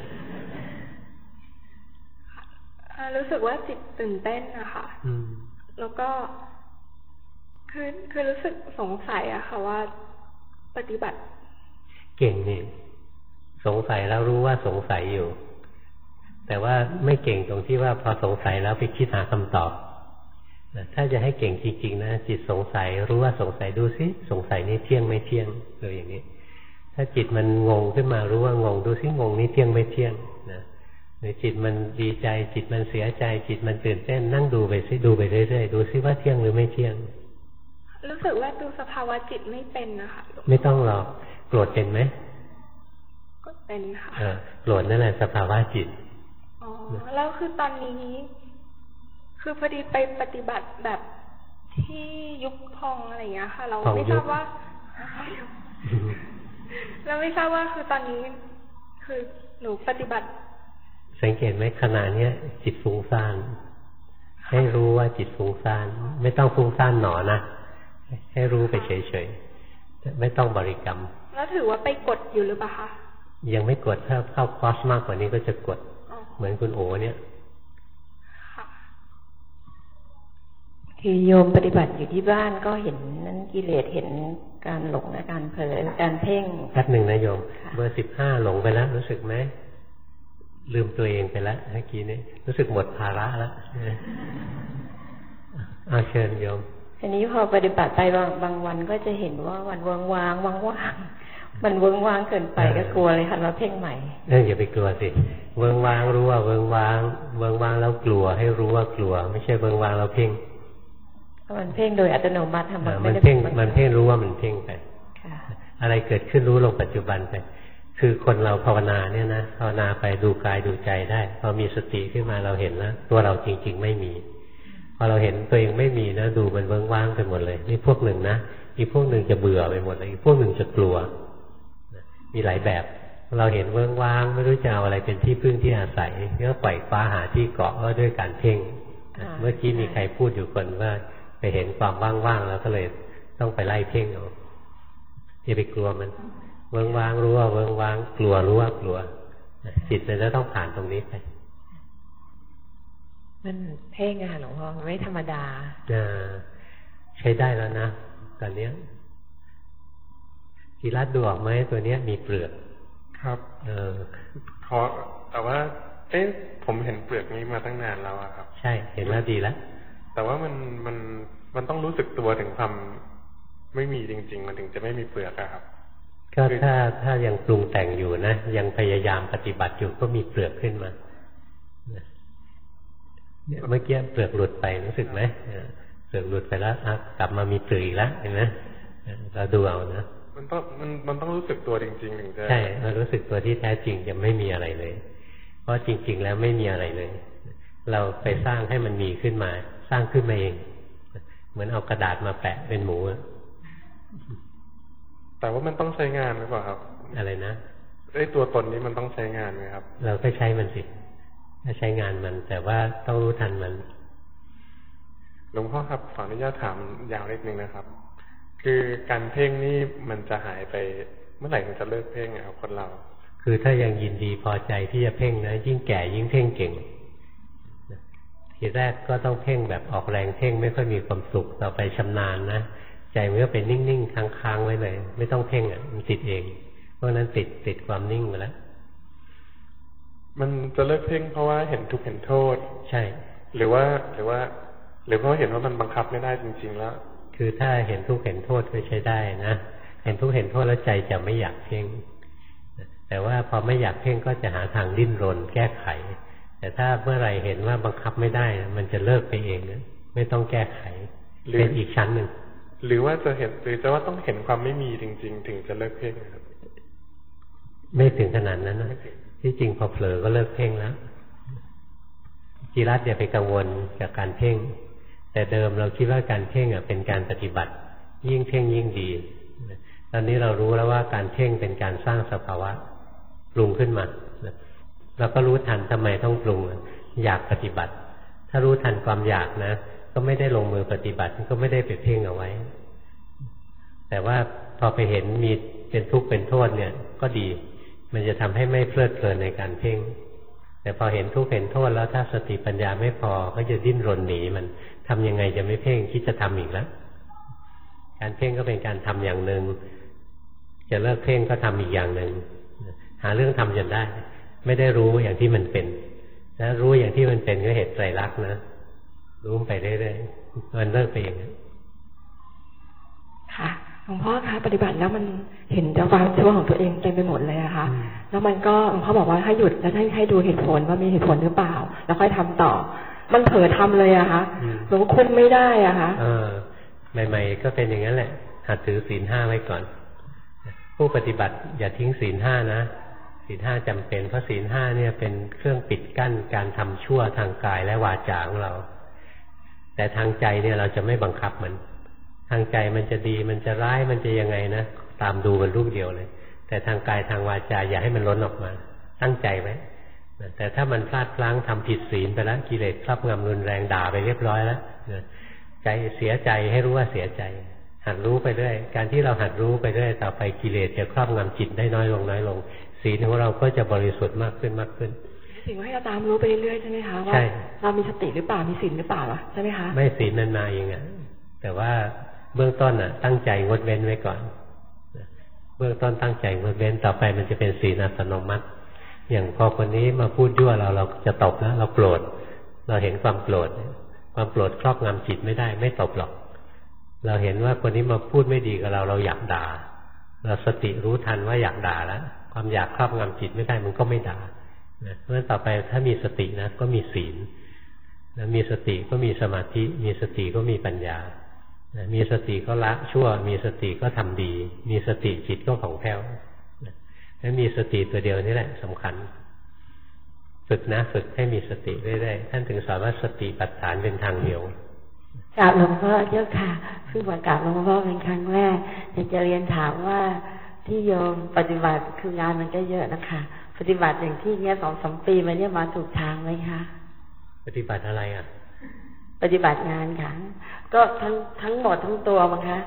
รู้สึกว่าจิตตื่นเต้นนะคะแล้วก็คือคือรู้สึกสงสัยอะค่ะว่าปฏิบัติเก่งนี่สงสัยแล้วรู้ว่าสงสัยอยู่แต่ว่าไม่เก่งตรงที่ว่าพอสงสัยแล้วไปคิดหาคำตอบถ้าจะให้เก่งจริงๆนะจิตสงสัยรู้ว่าสงสัยดูซิสงสัยนี้เที่ยงไม่เที่ยงเลยอย่างนี้ถ้าจิตมันงงขึ้นมารู้ว่างงดูซิงงนี้เที่ยงไม่เที่ยงนะหรือจิตมันดีใจจิตมันเสียใจจิตมันตื่นเต้นนั่งดูไปซิดูไปเรื่อยๆดูซิว่าเที่ยงหรือไม่เที่ยงรู้สึกว่าดูสภาวะจิตไม่เป็นนะคะไม่ต้องหรอกโกรธเป็นไหมก็เป็นค่ะโกรธนั่นแหละสภาวะจิตอ๋อแล้วคือตอนนี้คือพอดีไปปฏิบัติแบบที่ยุบพองอะไรอย่างเงี้ยค่ะเราไม่ทราบว่าเราไม่ทราบว่าคือตอนนี้คือหนูปฏิบัติสังเกตไหมขณะเนี้ยจิตฟุ้งซ่านให้รู้ว่าจิตฟุ้งซ่านไม่ต้องฟุ้งซ่านหนอนะให้รู้ไปเฉยๆไม่ต้องบริกรรมแล้วถือว่าไปกดอยู่หรือเปล่าคะยังไม่กดถ้าเข้าคอร์สมากกว่านี้ก็จะกดเหมือนคุณโอเนี่ยคือโยมปฏิบัติอยู่ที่บ้านก็เห็นนั้นกิเลสเห็นการหลงและการเผลอการเพ่งแป๊บหนึ่งนะโยมเบอร์สิบห้าหลงไปแล้วรู้สึกไหมลืมตัวเองไปแล้วเมื่อกี้นี้รู้สึกหมดภาระแล้วอาเชิญโยมทีนี้พอปฏิบัติไปบางบางวันก็จะเห็นว่าวันว่างว่างว่างว่างมันเวิ้งว้างเกินไปก็กลัวเลยค่ะเราเพ่งใหม่เอออย่าไปกลัวสิเวิ้งว้างรู้ว่าเวิ้งว้างเวิ้งว้างแล้วกลัวให้รู้ว่ากลัวไม่ใช่เวิ้งว้างแล้วเพ่งมันเพ่งโดยอัตโนมัติทำมันไม่ได้เพ่งมันเพ่งรู้ว่ามันเพ่งไปอะไรเกิดขึ้นรู้ลงปัจจุบันไปคือคนเราภาวนาเนี่ยนะภาวนาไปดูกายดูใจได้พอมีสติขึ้นมาเราเห็นแล้วตัวเราจริงๆไม่มีพอเราเห็นตัวเองไม่มีนะดูมันว่างๆไปหมดเลยนี่พวกหนึ่งนะอีกพวกหนึ่งจะเบื่อไปหมดเลยอีกพวกหนึ่งจะกลัวมีหลายแบบเราเห็นว่างๆไม่รู้จะเอาอะไรเป็นที่พึ่งที่อาศัยก็ปล่อยฟ้าหาที่เกาะก็ด้วยการเพ่งเมื่อกี้มีใครพูดอยู่คนว่าไปเห็นความว่างๆแล้วก็เลยต้องไปไล่เพ่งเอาอย่าไปกลัวมันว่างๆรู้ว่าว่างๆกลัวรู้ว่ากลัวจิตมันจะต้องผ่านตรงนี้ไปมันเพ่งอะค่ะหลวงพ่อไม่ธรรมดาใช้ได้แล้วนะตอนนี้กีรัดดูออกไหมตัวเนี้ยมีเปลือกครับเออขอแต่ว่าเอ๊ะผมเห็นเปลือกนี้มาตั้งนานแล้วอะครับใช่เห็นแล้วดีแล้วแต่ว่ามันมันมันต้องรู้สึกตัวถึงความไม่มีจริงๆมันถึงจะไม่มีเปลือกอะครับก็ถ้าถ้ายังปรุงแต่งอยู่นะยังพยายามปฏิบัติอยู่ก็มีเปลือกขึ้นมาเนี่ยเมื่อกี้เปลือกหลุดไปรู้สึกไหมเปลือกหลุดไปแล้วกลับมามีเปลือกอีกแล้วเห็นไหมเราดูเอานะมันต้องมันมันต้องรู้สึกตัวจริงๆถึงจะใช่เรารู้สึกตัวที่แท้จริงจะไม่มีอะไรเลยเพราะจริงๆแล้วไม่มีอะไรเลยเราไปสร้างให้มันมีขึ้นมาสร้างขึ้นมาเองเหมือนเอากระดาษมาแปะเป็นหมูแต่ว่ามันต้องใช้งานหรือเปล่าครับอะไรนะไอ้ตัวตนนี้มันต้องใช้งานไหมครับเราก็ใช้มันสิถ้าใช้งานมันแต่ว่าต้องรู้ทันมันหลวงพ่อครับขออนุญาตถามยาวนิดนึงนะครับคือการเพ่งนี่มันจะหายไปเมื่อไหร่มันจะเลิกเพ่งครับคนเราคือถ้ายังยินดีพอใจที่จะเพ่งนะยิ่งแก่ยิ่งเพ่งเก่งทีแรกก็ต้องเพ่งแบบออกแรงเพ่งไม่ค่อยมีความสุขต่อไปชำนาญนะใจมันก็เป็นนิ่งๆค้างๆไว้เลยไม่ต้องเพ่งอ่ะมันติดเองเพราะนั้นติดติดความนิ่งไปแล้วมันจะเลิกเพ่งเพราะว่าเห็นทุกข์เห็นโทษใช่หรือว่าหรือว่าหรือเพราะเห็นว่ามันบังคับไม่ได้จริงๆแล้วคือถ้าเห็นทุกข์เห็นโทษก็ใช้ได้นะเห็นทุกข์เห็นโทษแล้วใจจะไม่อยากเพ่งแต่ว่าพอไม่อยากเพ่งก็จะหาทางดิ้นรนแก้ไขแต่ถ้าเมื่อไรเห็นว่าบังคับไม่ได้มันจะเลิกไปเองนะไม่ต้องแก้ไขเป็นอีกชั้นหนึ่งหรือว่าจะเห็นหรือจะว่าต้องเห็นความไม่มีจริงๆถึงจะเลิกเพ่งครับไม่ถึงขนาดนั้นนะที่จริงพอเผลอก็เลิกเพ่งแล้วจิรัตอย่าไปกังวลกับการเพ่งแต่เดิมเราคิดว่าการเพ่งอ่ะเป็นการปฏิบัติยิ่งเพ่งยิ่งดีตอนนี้เรารู้แล้วว่าการเพ่งเป็นการสร้างสภาวะปรุงขึ้นมาเราก็รู้ทันทำไมต้องปรุงอยากปฏิบัติถ้ารู้ทันความอยากนะก็ไม่ได้ลงมือปฏิบัติก็ไม่ได้ไปเพ่งเอาไว้แต่ว่าพอไปเห็นมีเป็นทุกข์เป็นโทษเนี่ยก็ดีมันจะทำให้ไม่เพลิดเพลินในการเพ่งแต่พอเห็นทุกข์เห็นโทษแล้วถ้าสติปัญญาไม่พอก็จะดิ้นรนหนีมันทำยังไงจะไม่เพ่งคิดจะทำอีกแล้วการเพ่งก็เป็นการทำอย่างหนึ่งจะเลิกเพ่งก็ทำอีกอย่างหนึ่งหาเรื่องทำจนได้ไม่ได้รู้อย่างที่มันเป็นถ้ารู้อย่างที่มันเป็นก็เหตุไตรลักษณ์นะรู้ไปเรื่อยๆมันเลิกไปเองค่ะหลวงพ่อคะปฏิบัติแล้วมันเห็นจะความชั่วของตัวเองเต็มไปหมดเลยอะค่ะแล้วมันก็หลวงพ่อบอกว่าให้หยุดแล้วให้ให้ดูเหตุผลว่ามีเหตุผลหรือเปล่าแล้วค่อยทำต่อมันเผลอทำเลยอะค่ะหลวงคุมไม่ได้อะค่ะเออใหม่ๆก็เป็นอย่างนั้นแหละหัดถือศีลห้าไว้ก่อนผู้ปฏิบัติอย่าทิ้งศีลห้านะศีลห้าจำเป็นเพราะศีลห้าเนี่ยเป็นเครื่องปิดกั้นการทำชั่วทางกายและวาจาของเราแต่ทางใจเนี่ยเราจะไม่บังคับมันทางใจมันจะดีมันจะร้ายมันจะยังไงนะตามดูมันลูกเดียวเลยแต่ทางกายทางวาจาอย่าให้มันล้นออกมาตั้งใจไว้แต่ถ้ามันพลาดพลั้งทำผิดศีลไปแล้วกิเลสครอบงำรุนแรงด่าไปเรียบร้อยแล้วใจเสียใจให้รู้ว่าเสียใจหัดรู้ไปเรื่อยการที่เราหัดรู้ไปเรื่อยต่อไปกิเลสจะครอบงำจิตได้น้อยลงน้อยลงศีลของเราก็จะบริสุทธิ์มากขึ้นมากขึ้นสิ่งให้เราตามรู้ไปเรื่อยๆใช่ไหมคะว่าเรามีสติหรือเปล่ามีศีลหรือเปล่าใช่ไหมคะไม่ศีลนันมาเองอ่ะแต่ว่าเบื้องต้นอ่ะตั้งใจงดเว้นไว้ก่อนเบื้องต้นตั้งใจงดเว้นต่อไปมันจะเป็นศีลอัตโนมัติอย่างพอคนนี้มาพูดยั่วเราเราจะตบนะเราโกรธเราเห็นความโกรธความโกรธครอบงำจิตไม่ได้ไม่ตบหรอกเราเห็นว่าคนนี้มาพูดไม่ดีกับเราเราอยากด่าเราสติรู้ทันว่าอยากด่าแล้วความอยากครอบงำจิตไม่ได้มันก็ไม่ด่าเพราะฉะนั้นต่อไปถ้ามีสตินะก็มีศีลมีสติก็มีสมาธิมีสติก็มีปัญญามีสติก็ละชั่วมีสติก็ทำดีมีสติจิตก็ผ่องแผ้วแล้วมีสติตัวเดียวนี่แหละสำคัญฝึกนะฝึกให้มีสติเรื่อยๆท่านถึงสอนว่าสติปัฏฐานเป็นทางเดียวกราบหลวงพ่อเจ้าค่ะซึ่งมากราบหลวงพ่อเป็นครั้งแรกอยากจะเรียนถามว่าที่โยมปฏิบัติคืองานมันก็เยอะนะคะปฏิบัติอย่างที่เนี้ยสองสามปีมาเนี่ยมาถูกทางไหมคะปฏิบัติอะไรอ่ะปฏิบัติงานค่ะก็ทั้งทั้งหมดทั้งตัวมั้งคะ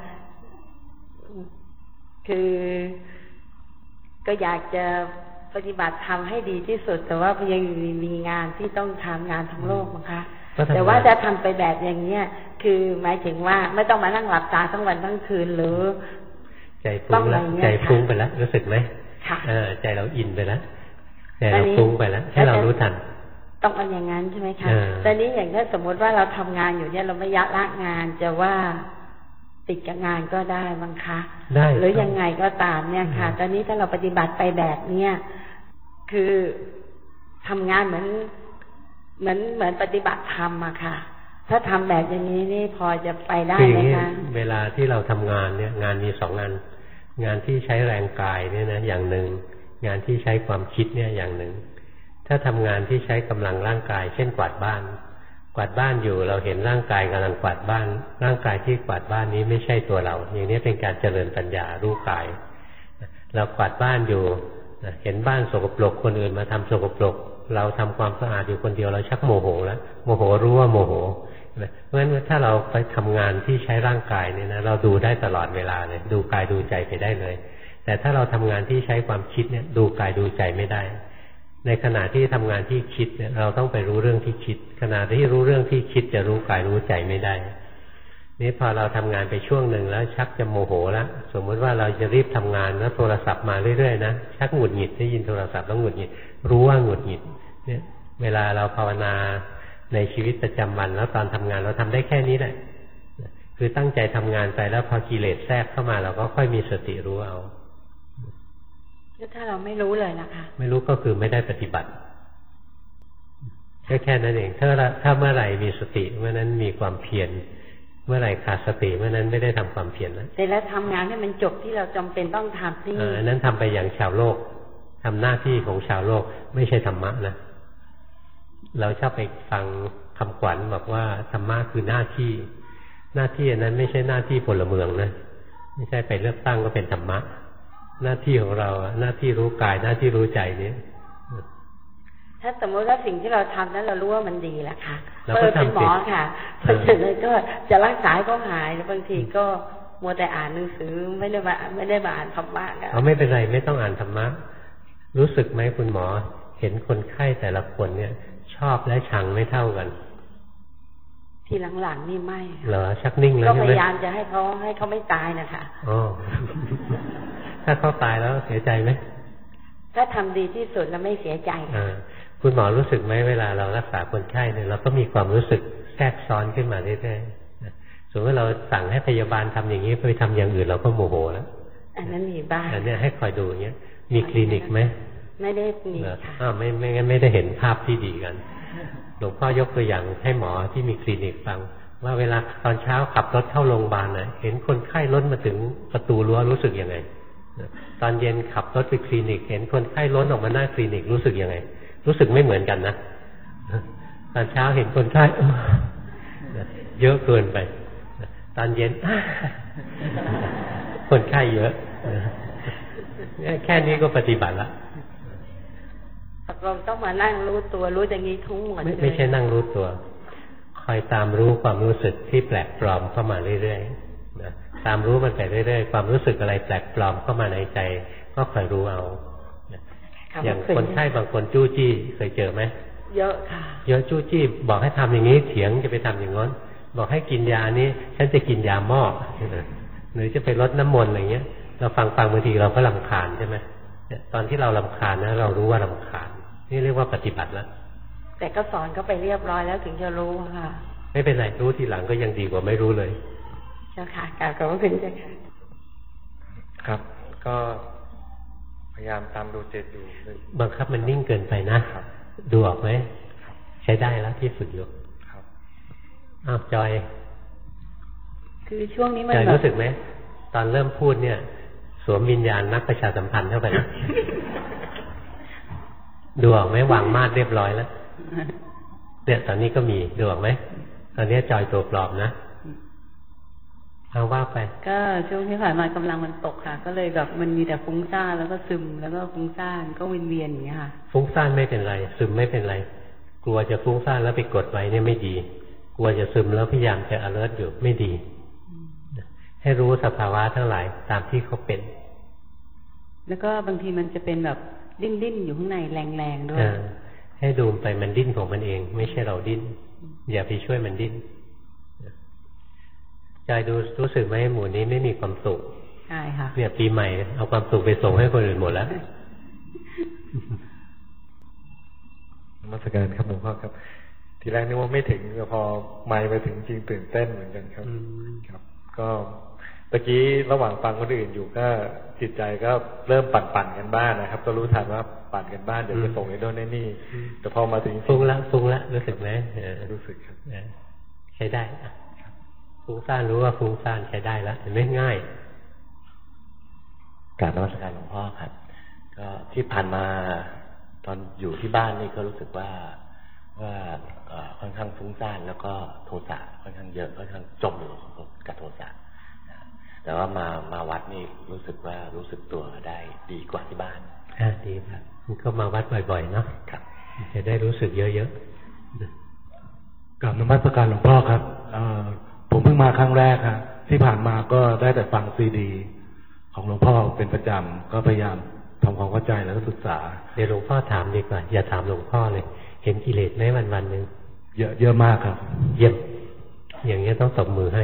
คือก็อยากจะปฏิบัติทำให้ดีที่สุดแต่ว่ายังมีงานที่ต้องทำงานทั้งโลกมั้งคะแต่ว่าจะทำไปแบบอย่างเนี้ยคือหมายถึงว่าไม่ต้องมานั่งหลับตาทั้งวันทั้งคืนหรือใจฟุ้งแล้วใจฟุ้งไปแล้วรู้สึกไหมค่ะเออใจเราอินไปแล้วใจเราฟุ้งไปแล้วให้เรารู้ทันต้องเอาอย่างนั้นใช่ไหมคะแต่นี้อย่างถ้าสมมติว่าเราทำงานอยู่เนี่ยเราไม่ยักละงานจะว่าติดกับงานก็ได้มั้งคะได้หรือยังไงก็ตามเนี่ยค่ะตอนนี้ถ้าเราปฏิบัติไปแบบเนี้ยคือทำงานเหมือนเหมือนเหมือนปฏิบัติธรรมอะค่ะถ้าทำแบบอย่างนี้นี่พอจะไปได้ไหมคะเวลาที่เราทำงานเนี่ยงานมีสองงานงานที่ใช้แรงกายเนี่ยนะอย่างหนึ่งงานที่ใช้ความคิดเนี่ยอย่างหนึ่งถ้าทำงานที่ใช้กำลังร่างกายเช่นกวาดบ้านกวาดบ้านอยู่เราเห็นร่างกายกำลังกวาดบ้านร่างกายที่กวาดบ้านนี้ไม่ใช่ตัวเราอย่างนี้เป็นการเจริญปัญญารู้กายเรากวาดบ้านอยู่เห็นบ้านสกปรกคนอื่นมาทำสกปรกเราทำความสะอาดอยู่คนเดียวเราชักโมโหแล้วโมโหรู้ว่าโมโหเพราะฉะนั้นถ้าเราไปทำงานที่ใช้ร่างกายเนี่ยนะเราดูได้ตลอดเวลาเลยดูกายดูใจไปได้เลยแต่ถ้าเราทำงานที่ใช้ความคิดเนี่ยดูกายดูใจไม่ได้ในขณะที่ทำงานที่คิดเนี่ยเราต้องไปรู้เรื่องที่คิดขณะที่รู้เรื่องที่คิดจะรู้กายรู้ใจไม่ได้นี่พอเราทำงานไปช่วงหนึ่งแล้วชักจะโมโหแล้วสมมติว่าเราจะรีบทำงานแล้วโทรศัพท์มาเรื่อยๆนะชักหงุดหงิดได้ยินโทรศัพท์แล้วหงุดหงิดรู้ว่าหงุดหงิดเนี่ยเวลาเราภาวนาในชีวิตประจำวันแล้วตอนทำงานเราทำได้แค่นี้แหละคือตั้งใจทำงานไปแล้วพอกิเลสแทรกเข้ามาเราก็ค่อยมีสติรู้เอาแล้วถ้าเราไม่รู้เลยนะคะไม่รู้ก็คือไม่ได้ปฏิบัติแค่แค่นั้นเองถ้าถ้าเมื่อไหร่มีสติเมื่อนั้นมีความเพียรเมื่อไหร่ขาดสติเมื่อนั้นไม่ได้ทำความเพียรแล้วแต่แล้วทำงานให้มันจบที่เราจำเป็นต้องทำที่อันนั้นทำไปอย่างชาวโลกทำหน้าที่ของชาวโลกไม่ใช่ธรรมะนะเราชอบไปฟังคำขวัญบอกว่าธรรมะคือหน้าที่หน้าที่อันนั้นไม่ใช่หน้าที่พลเมืองนะไม่ใช่ไปเลือกตั้งก็เป็นธรรมะหน้าที่ของเราหน้าที่รู้กายหน้าที่รู้ใจนี้ถ้าสมมติว่าสิ่งที่เราทำนั้นเรารู้ว่ามันดีแหละค่ะเออเป็นหมอค่ะเพราะฉะนั้นก็จะรักษาก็หายบางทีก็มัวแต่อ่านหนังสือไม่ได้มาไม่ได้มาอ่านธรรมะกันอ๋อไม่เป็นไรไม่ต้องอ่านธรรมะรู้สึกไหมคุณหมอเห็นคนไข้แต่ละคนเนี่ยชอบและชังไม่เท่ากันทีหลังๆนี่ไม่เหรอชักนิ่งแล้วก็พยายามจะให้เขาให้เขาไม่ตายนะคะอ๋อถ้าเขาตายแล้วเสียใจไหมถ้าทำดีที่สุดแล้วไม่เสียใจค่ะคุณหมอรู้สึกไหมเวลาเรารักษาคนไข้เนี่ยเราก็มีความรู้สึกแทรกซ้อนขึ้นมาเรื่อยๆสมมติว่าเราสั่งให้พยาบาลทำอย่างนี้ไปทำอย่างอื่นเราก็โมโหแล้วอันนั้นมีบ้างอันนี้ให้คอยดูอย่างเงี้ยมีคลินิกไหมไม่ได้มีค่ะอ้าวไม่ไม่งั้นไม่ได้เห็นภาพที่ดีกันหลวงพ่อยกตัวอย่างให้หมอที่มีคลินิกฟังว่าเวลาตอนเช้าขับรถเข้าโรงพยาบาลน่ะเห็นคนไข้ล้นมาถึงประตูรั้วรู้สึกยังไงตอนเย็นขับรถไปคลินิกเห็นคนไข้ล้นออกมาหน้าคลินิกรู้สึกยังไงรู้สึกไม่เหมือนกันนะตอนเช้าเห็นคนไข้เยอะเกินไปตอนเย็นคนไข้เยอะแค่นี้ก็ปฏิบัติละเราต้องมานั่งรู้ตัวรู้อย่างนี้ทั้งหมดไม่ไม่ใช่นั่งรู้ตัวคอยตามรู้ความรู้สึกที่แปลกปลอมเข้ามาเรื่อยๆนะตามรู้มันไปเรื่อยๆความรู้สึกอะไรแปลกปลอมเข้ามาในใจก็คอยรู้เอาอย่างคนไข้บางคนจู้จี้เคยเจอไหมเยอะค่ะเยอะจู้จี้บอกให้ทำอย่างนี้เถียงจะไปทำอย่างนั้นบอกให้กินยานี้ฉันจะกินยาหม้อหรือจะไปลดน้ำมนต์อะไรเงี้ยเราฟังฟังบางทีเราก็รำคาญใช่ไหมตอนที่เรารำคาญนะเรารู้ว่ารำคาญนี่เรียกว่าปฏิบัติแล้วแต่ก็สอนเขาไปเรียบร้อยแล้วถึงจะรู้ค่ะไม่เป็นไรรู้ทีหลังก็ยังดีกว่าไม่รู้เลยเจ้าค่ะกล่าวขอบคุณเจ้าค่ะครับก็พยายามตามดูเจตดูบังคับมันนิ่งเกินไปนะดูออกไหมใช้ได้แล้วที่ฝึกอยู่ครับอ้าวจอยคือช่วงนี้มันจอยรู้สึกไหมตอนเริ่มพูดเนี่ยสวมวิญญาณนักประชาสัมพันธ์เข้าไปนะดูออกไหมวางมาดเรียบร้อยแล้วเนี่ยตอนนี้ก็มีดูออกไหมตอนนี้จอยตัวปลอมนะเอาว่าไปก็ช่วงที่ผ่านมากำลังมันตกค่ะก็เลยแบบมันมีแต่ฟุ้งซ่านแล้วก็ซึมแล้วก็ฟุ้งซ่านก็วินเวียนอย่างเงี้ยค่ะฟุ้งซ่านไม่เป็นไรซึมไม่เป็นไรกลัวจะฟุ้งซ่านแล้วไปกดไว้เนี่ยไม่ดีกลัวจะซึมแล้วพยายามจะ alert อยู่ไม่ดีให้รู้สภาวะทั้งหลายตามที่เขาเป็นแล้วก็บางทีมันจะเป็นแบบดิ้นดิ้นอยู่ข้างในแรงๆด้วยให้ดูไปมันดิ้นของมันเองไม่ใช่เราดิ้นอย่าไปช่วยมันดิ้นใจดูรู้สึกไหมหมู่นี้ไม่มีความสุขใช่ค่ะเนี่ยปีใหม่เอาความสุขไปส่งให้คนอื่นหมดแล้วนมัสการครับหลวงพ่อครับทีแรกนึกว่าไม่ถึงพอไม่ไปถึงจริงตื่นเต้นเหมือนกันครับครับก็ตะกี้ระหว่างฟังคนอื่นอยู่ก็จิตใจก็เริ่มปั่นๆกันบ้างนะครับก็รู้ทันว่าปั่นกันบ้างเดี๋ยวจะส่งไอ้โน่นไอ้นี่แต่พอมาถึงฟุ้งละฟุ้งละรู้สึกไหมรู้สึกครับใช้ได้ฟุ้งซ่านรู้ว่าฟุ้งซ่านใช้ได้แล้วไม่ง่ายกราบนมัสการหลวงพ่อครับก็ที่ผ่านมาตอนอยู่ที่บ้านนี่ก็รู้สึกว่าว่าค่อนข้างฟุ้งซ่านแล้วก็โทสะค่อนข้างเยอะค่อนข้างจมอยู่กับโทสะแต่ว่ามามาวัดนี่รู้สึกว่ารู้สึกตัวได้ดีกว่าที่บ้านอ่าดีครับก็มาวัดบ่อยๆเนาะครับจะได้รู้สึกเยอะๆกราบนมัสการหลวงพ่อครับผมเพิ่งมาครั้งแรกครับที่ผ่านมาก็ได้แต่ฟังซีดีของหลวงพ่อเป็นประจำก็พยายามทำความเข้าใจแล้วก็ศึกษาเดี๋ยวหลวงพ่อถามดีกว่าอย่าถามหลวงพ่อเลยเห็นกิเลสไหมวันวันหนึ่งเยอะเยอะมากครับเยี่ยมอย่างนี้ต้องตบมือให้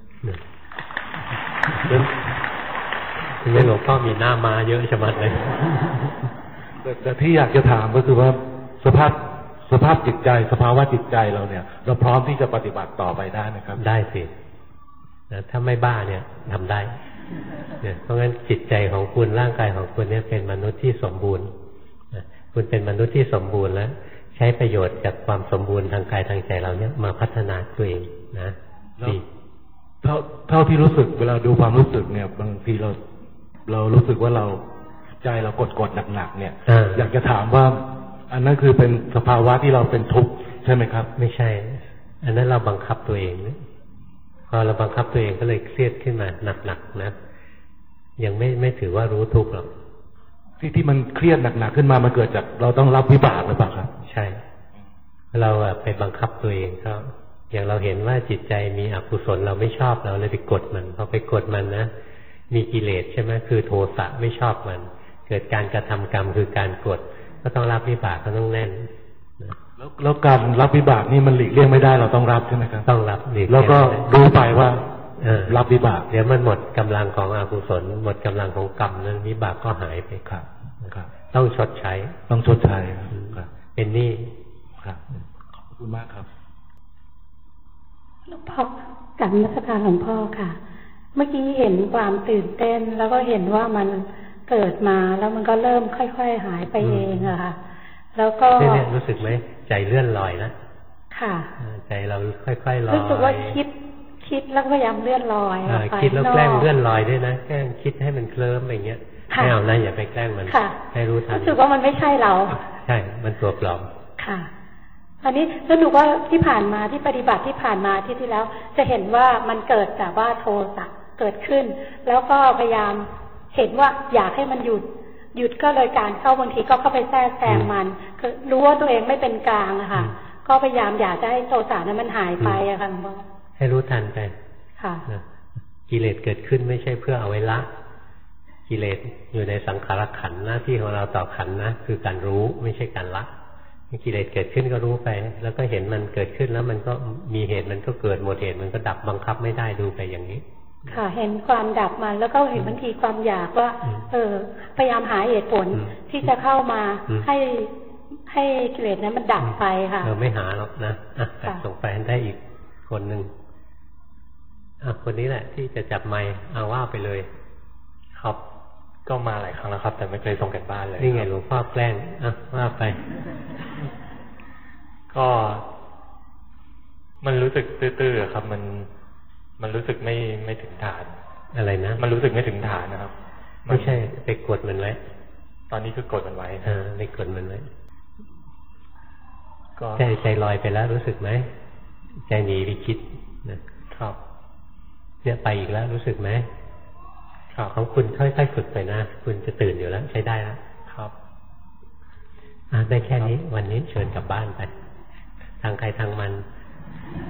ถึงหลวงพ่อมีหน้ามาเยอะชะมัดเลยแต่ที่อยากจะถามก็คือว่าสภาพสภาพจิตใจสภาวะจิตใจเราเนี่ยเราพร้อมที่จะปฏิบัติต่อไปได้ไหมครับได้สินะถ้าไม่บ้าเนี่ยทำได้เนี่ยเพราะงั้นจิตใจของคุณร่างกายของคุณเนี่ยเป็นมนุษย์ที่สมบูรณ์คุณเป็นมนุษย์ที่สมบูรณ์แล้วใช้ประโยชน์จากความสมบูรณ์ทางกายทางใจเราเนี่ยมาพัฒนาตัวเองนะดีเท่าเท่าที่รู้สึกเวลาดูความรู้สึกเนี่ยบางทีเราเรารู้สึกว่าเราใจเรากดกดหนักๆเนี่ยอยากจะถามว่าอันนั้นคือเป็นสภาวะที่เราเป็นทุกข์ใช่ไหมครับไม่ใช่อันนั้นเราบังคับตัวเองพอเราบังคับตัวเองก็เลยเครียดขึ้นมาหนักๆนะยังไม่ไม่ถือว่ารู้ทุกข์หรอกที่ที่มันเครียดหนักๆขึ้นมามันเกิดจากเราต้องรับวิบากหรือเปล่าครับใช่เราไปบังคับตัวเองก็อย่างเราเห็นว่าจิตใจมีอกุศลเราไม่ชอบเราเลยไปกดมันพอไปกดมันนะมีกิเลสใช่ไหมคือโทสะไม่ชอบมันเกิดการกระทำกรรมคือการกดก็ต้องรับวิบากก็ต้องแน่นแล้วแล้วการรับวิบากนี่มันหลีกเลี่ยงไม่ได้เราต้องรับใช่ไหมครับต้องรับหลีกแล้วก็รู้ไปว่ารับวิบากเดี๋ยวมันหมดกำลังของอกุศลหมดกำลังของกรรมนั้นวิบากก็หายไปครับครับต้องชดใช้ต้องชดใช้ครับเป็นหนี้ครับขอบคุณมากครับหลวงพ่อกับนักการหลวงพ่อค่ะเมื่อกี้เห็นความตื่นเต้นแล้วก็เห็นว่ามันเกิดมาแล้วมันก็เริ่มค่อยๆหายไปเองอะค่ะแล้วก็เนี่ยรู้สึกไหมใจเลื่อนลอยนะค่ะใจเราค่อยๆลอยรู้สึกว่าคิดคิดแล้วพยายามเลื่อนลอยไปคิดแล้วแกล้งเลื่อนลอยด้วยนะแกล้งคิดให้มันเคลิ้มอย่างเงี้ยไม่เอานะอย่าไปแกล้งมันให้รู้ทันรู้สึกว่ามันไม่ใช่เราใช่มันตัวปลอมค่ะอันนี้แล้วดูว่าที่ผ่านมาที่ปฏิบัติที่ผ่านมาที่ที่แล้วจะเห็นว่ามันเกิดแต่ว่าโทสะเกิดขึ้นแล้วก็พยายามเห็นว่าอยากให้มันหยุดหยุดก็เลยการเข้าบางทีก็เข้าไปแทรกแซงมันคือรู้ว่าตัวเองไม่เป็นกลางอะค่ะก็พยายามอยากจะให้โทสะนั้นมันหายไปอะค่ะหลวงพ่อให้รู้ทันไปค่ะกิเลสเกิดขึ้นไม่ใช่เพื่อเอาไว้ละกิเลสอยู่ในสังขารขันธ์หน้าที่ของเราต่อขันธ์นะคือการรู้ไม่ใช่การละกิเลสเกิดขึ้นก็รู้ไปแล้วก็เห็นมันเกิดขึ้นแล้วมันก็มีเหตุมันก็เกิดหมดเหตุมันก็ดับบังคับไม่ได้ดูไปอย่างนี้ค่ะเห็นความดับมันแล้วก็เห็นบางทีความอยากว่าเออพยายามหาเหตุผลที่จะเข้ามาให้ให้กิเลสนั้นมันดับไปค่ะเออไม่หาหรอกนะอ่ะส่งไปได้อีกคนหนึ่งอ่ะคนนี้แหละที่จะจับไมค์เอาว่าไปเลยครับก็มาหลายครั้งแล้วครับแต่ไม่เคยส่งกันบ้านเลยนี่ไงหลวงพ่อแกล้งอ่ะว่าไปก็ มันรู้สึกตื้อๆครับมันมันรู้สึกไม่ไม่ถึงฐานอะไรนะมันรู้สึกไม่ถึงฐานนะครับไม่ใช่ไปกดมันไว้ตอนนี้คือกดมันไว้อ่าไปกดมันไว้ก็ใจใจลอยไปแล้วรู้สึกไหมใจหนีไปคิดนะครับเนี่ยไปอีกแล้วรู้สึกไหมของคุณค่อยๆฝึกไปนะคุณจะตื่นอยู่แล้วใช้ได้แล้วครับได้แค่นี้วันนี้เชิญกลับบ้านไปทางใครทางมัน